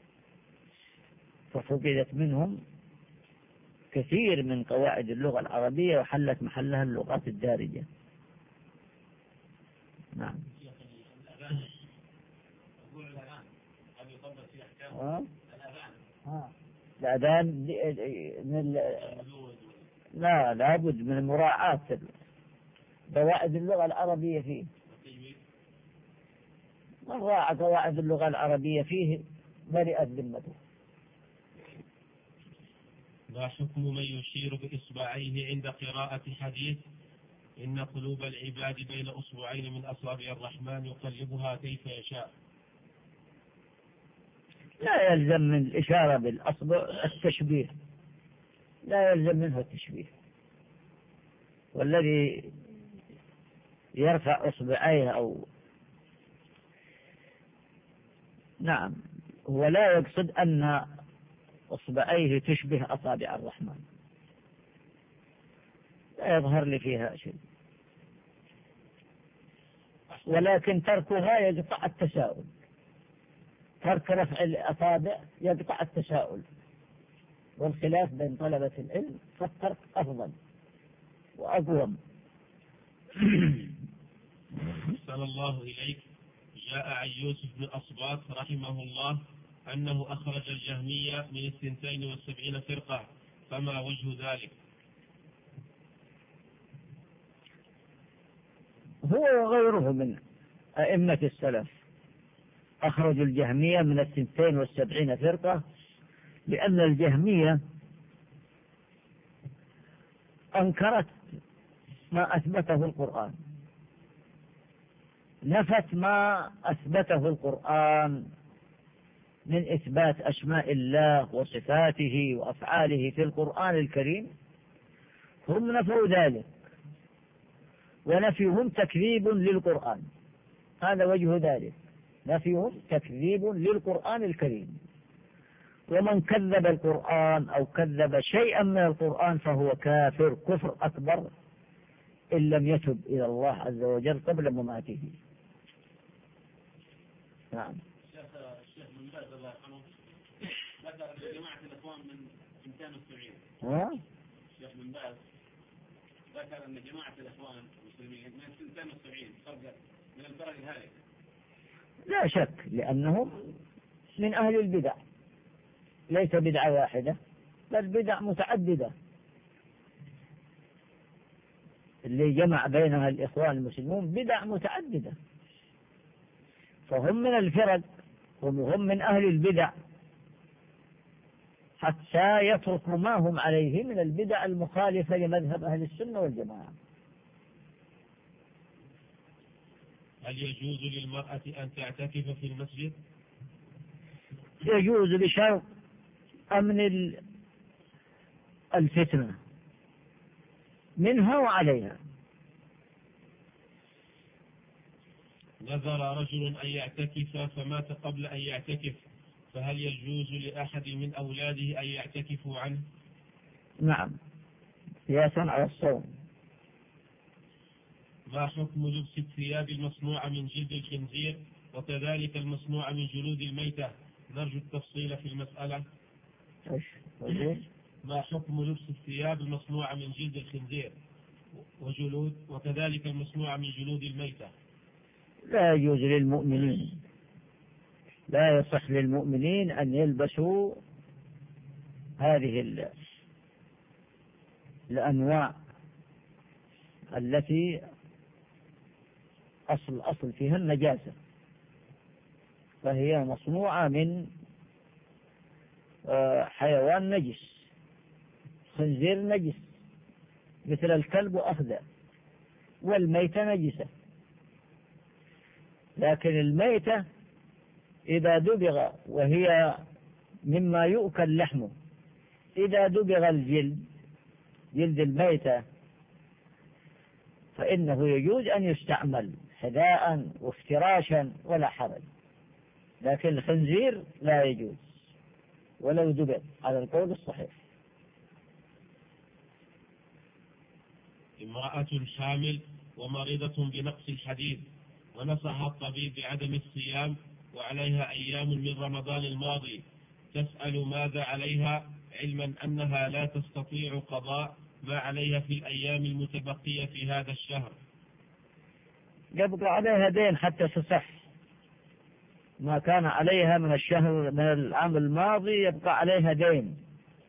ففقدت منهم كثير من قواعد اللغة العربية وحلت محلها اللغات الدارجة. نعم. الأذان من لا لابد من مراعاة قواعد اللغة العربية فيه، من راعى قواعد اللغة العربية فيه برئت ذمته. ما حكم من يشير بإصبعيه عند قراءة حديث إن قلوب العباد بين أصبعين من أصابع الرحمن يقلبها كيف يشاء؟ لا يلزم من الإشارة بالأصبع التشبيه، لا يلزم منه التشبيه. والذي يرفع أصبعيه أو نعم هو لا يقصد أن أصبعيه تشبه أصابع الرحمن، لا يظهر لي فيها شيء، ولكن تركها يقطع التساؤل. ترك رفع الأصابع يقطع التساؤل، والخلاف بين طلبة العلم فالترك أفضل وأقوم. أحسن الله إليك. جاء عن يوسف بن أصباط رحمه الله أنه أخرج الجهمية من الثنتين والسبعين فرقة، فما وجه ذلك؟ هو وغيره من أئمة السلف أخرجوا الجهمية من الثنتين والسبعين فرقة، لأن الجهمية أنكرت ما أثبته القرآن، نفت ما أثبته القرآن من إثبات أسماء الله وصفاته وأفعاله في القرآن الكريم، هم نفوا ذلك، ونفيهم تكذيب للقرآن. هذا وجه ذلك، نفيهم تكذيب للقرآن الكريم. ومن كذب القرآن أو كذب شيئا من القرآن فهو كافر كفر أكبر إن لم يتب إلى الله عز وجل قبل مماته. نعم. الشيخ بن باز الله يرحمه ذكر جماعة الإخوان من ثنتين وسبعين. ها؟ الشيخ بن باز ذكر أن جماعة الإخوان المسلمين من ثنتين وسبعين فرق من الفرق الهالكة. لا شك، لأنهم من أهل البدع، ليس بدعة واحدة بل بدع متعددة، اللي جمع بينها الإخوان المسلمون بدع متعددة، فهم من الفرق وهم من أهل البدع حتى يتركوا ما هم عليه من البدع المخالفة لمذهب أهل السنة والجماعة. هل يجوز للمرأة أن تعتكف في المسجد؟ يجوز بشرط أمن الفتنة منها وعليها. نذر رجل أن يعتكف فمات قبل أن يعتكف، فهل يجوز لأحد من أولاده أن يعتكفوا عنه؟ نعم، قياسا على الصوم. ما حكم لبس الثياب المصنوعة من جلد الخنزير وكذلك المصنوعة من جلود الميتة؟ نرجو التفصيل في المسألة. ما حكم لبس الثياب المصنوعة من جلد الخنزير وجلود وكذلك المصنوعة من جلود الميتة؟ لا يجوز للمؤمنين، لا يصح للمؤمنين أن يلبسوا هذه الأنواع التي أصل أصل فيها النجاسة، فهي مصنوعة من حيوان نجس، خنزير نجس مثل الكلب وأخذه، والميتة نجسة. لكن الميتة إذا دبغ وهي مما يؤكل لحمه، إذا دبغ الجلد جلد الميتة فإنه يجوز أن يستعمل حذاء وافتراشا ولا حرج، لكن الخنزير لا يجوز ولو دبغ على القول الصحيح. امرأة حامل ومريضة بنقص الحديد ونصح الطبيب بعدم الصيام وعليها أيام من رمضان الماضي، تسأل ماذا عليها علما أنها لا تستطيع قضاء ما عليها في الأيام المتبقية في هذا الشهر. يبقى عليها دين حتى تصح، ما كان عليها من الشهر من العام الماضي يبقى عليها دين،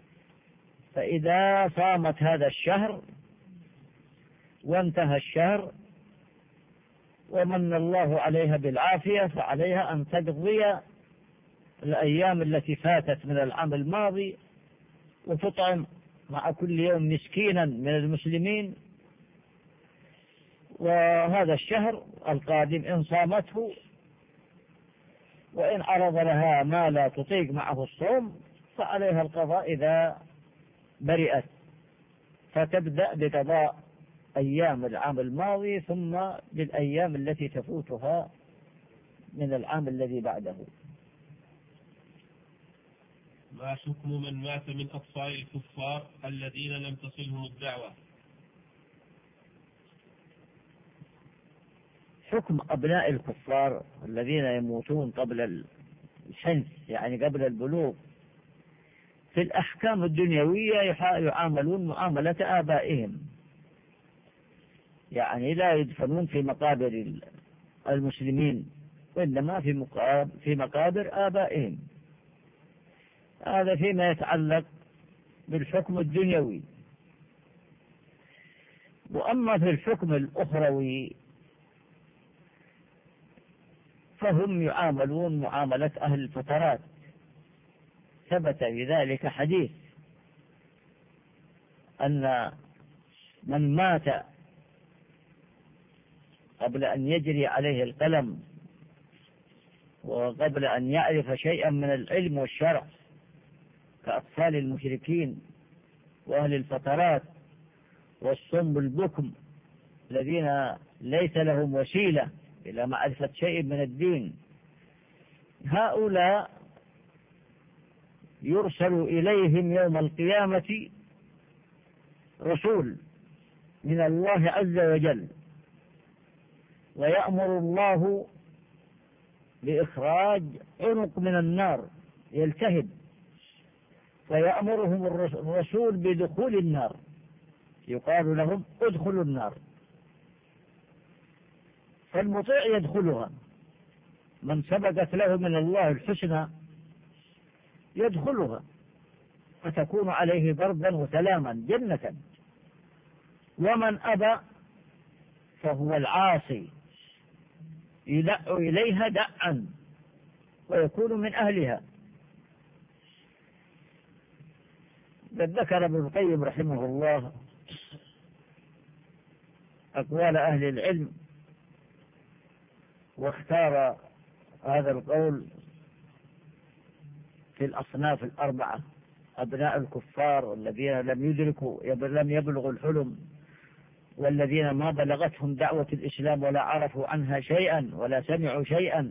فإذا صامت هذا الشهر وانتهى الشهر ومن الله عليها بالعافية فعليها أن تقضي الأيام التي فاتت من العام الماضي وتطعم مع كل يوم مسكينا من المسلمين، وهذا الشهر القادم إن صامته، وإن عرض لها ما لا تطيق معه الصوم فعليها القضاء إذا برئت، فتبدأ بقضاء أيام العام الماضي ثم بالأيام التي تفوتها من العام الذي بعده. ما حكم من مات من أطفال الكفار الذين لم تصلهم الدعوة؟ حكم أبناء الكفار الذين يموتون قبل الحنث يعني قبل البلوغ، في الأحكام الدنيوية يعاملون معاملة آبائهم، يعني لا يدفنون في مقابر المسلمين وإنما في في مقابر آبائهم. هذا فيما يتعلق بالحكم الدنيوي. وأما في الحكم الأخروي فهم يعاملون معاملة أهل الفترات. ثبت في ذلك حديث أن من مات قبل أن يجري عليه القلم وقبل أن يعرف شيئا من العلم والشرع كأطفال المشركين وأهل الفترات والصم البكم الذين ليس لهم وسيلة إلى معرفة شيء من الدين، هؤلاء يرسل إليهم يوم القيامة رسول من الله عز وجل، ويأمر الله بإخراج عنق من النار يلتهب، فيأمرهم الرسول بدخول النار، يقال لهم ادخلوا النار، فالمطيع يدخلها، من سبقت له من الله الحسنى يدخلها فتكون عليه بردا وسلاما جنة، ومن أبى فهو العاصي يدع إليها دعا ويكون من أهلها. قد ذكر ابن القيم رحمه الله أقوال أهل العلم، واختار هذا القول في الأصناف الأربعة: أبناء الكفار والذين لم يدركوا لم يبلغوا الحلم، والذين ما بلغتهم دعوة الإسلام ولا عرفوا عنها شيئا ولا سمعوا شيئا،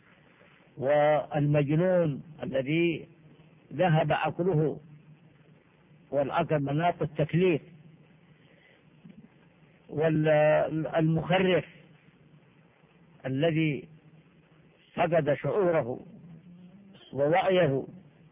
والمجنون الذي ذهب عقله والعقل مناط التكليف، والمخرف الذي فقد شعوره ووعيه،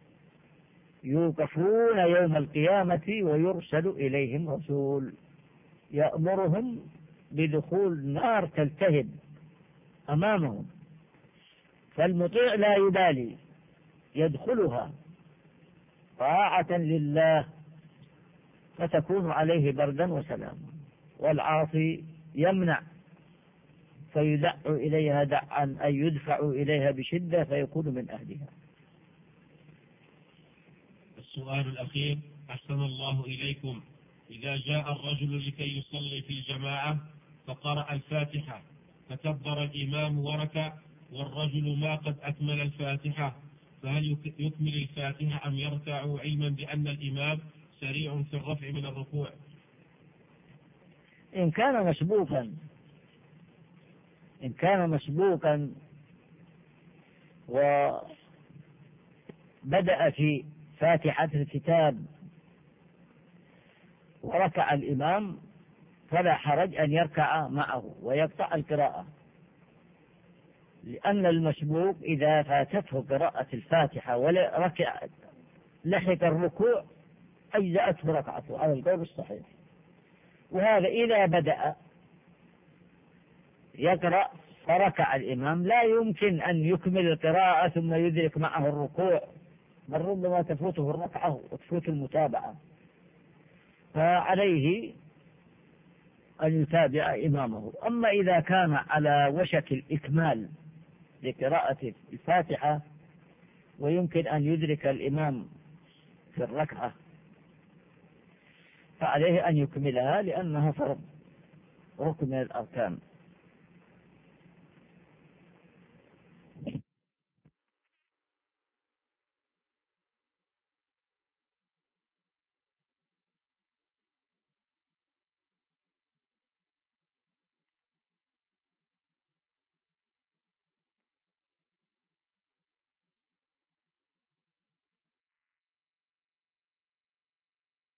يوقفون يوم القيامة ويرسل إليهم رسول يأمرهم بدخول نار تلتهب أمامهم، فالمطيع لا يبالي يدخلها طاعة لله فتكون عليه بردا وسلاما، والعاصي يمنع فيدع إليها دعا أي يدفع إليها بشدة فيكون من أهلها. السؤال الأخير: أحسن الله إليكم، إذا جاء الرجل لكي يصلي في الجماعة فقرأ الفاتحة فكبر الإمام وركع والرجل ما قد أكمل الفاتحة، فهل يكمل الفاتحة أم يركع علما بأن الإمام سريع في الرفع من الركوع؟ إن كان مسبوقا إن كان مسبوقا وبدأ في فاتحة الكتاب وركع الإمام فلا حرج أن يركع معه ويقطع القراءة، لأن المسبوق إذا فاتته قراءة الفاتحة وركع لحق الركوع أجزأته ركعته على القول الصحيح. وهذا إذا بدأ يقرأ فركع الإمام لا يمكن أن يكمل القراءة ثم يدرك معه الركوع، بل ربما تفوته الركعة وتفوت المتابعة، فعليه أن يتابع إمامه. أما إذا كان على وشك الإكمال لقراءة الفاتحة ويمكن أن يدرك الإمام في الركعة فعليه أن يكملها لأنها فرض ركن من الأركان.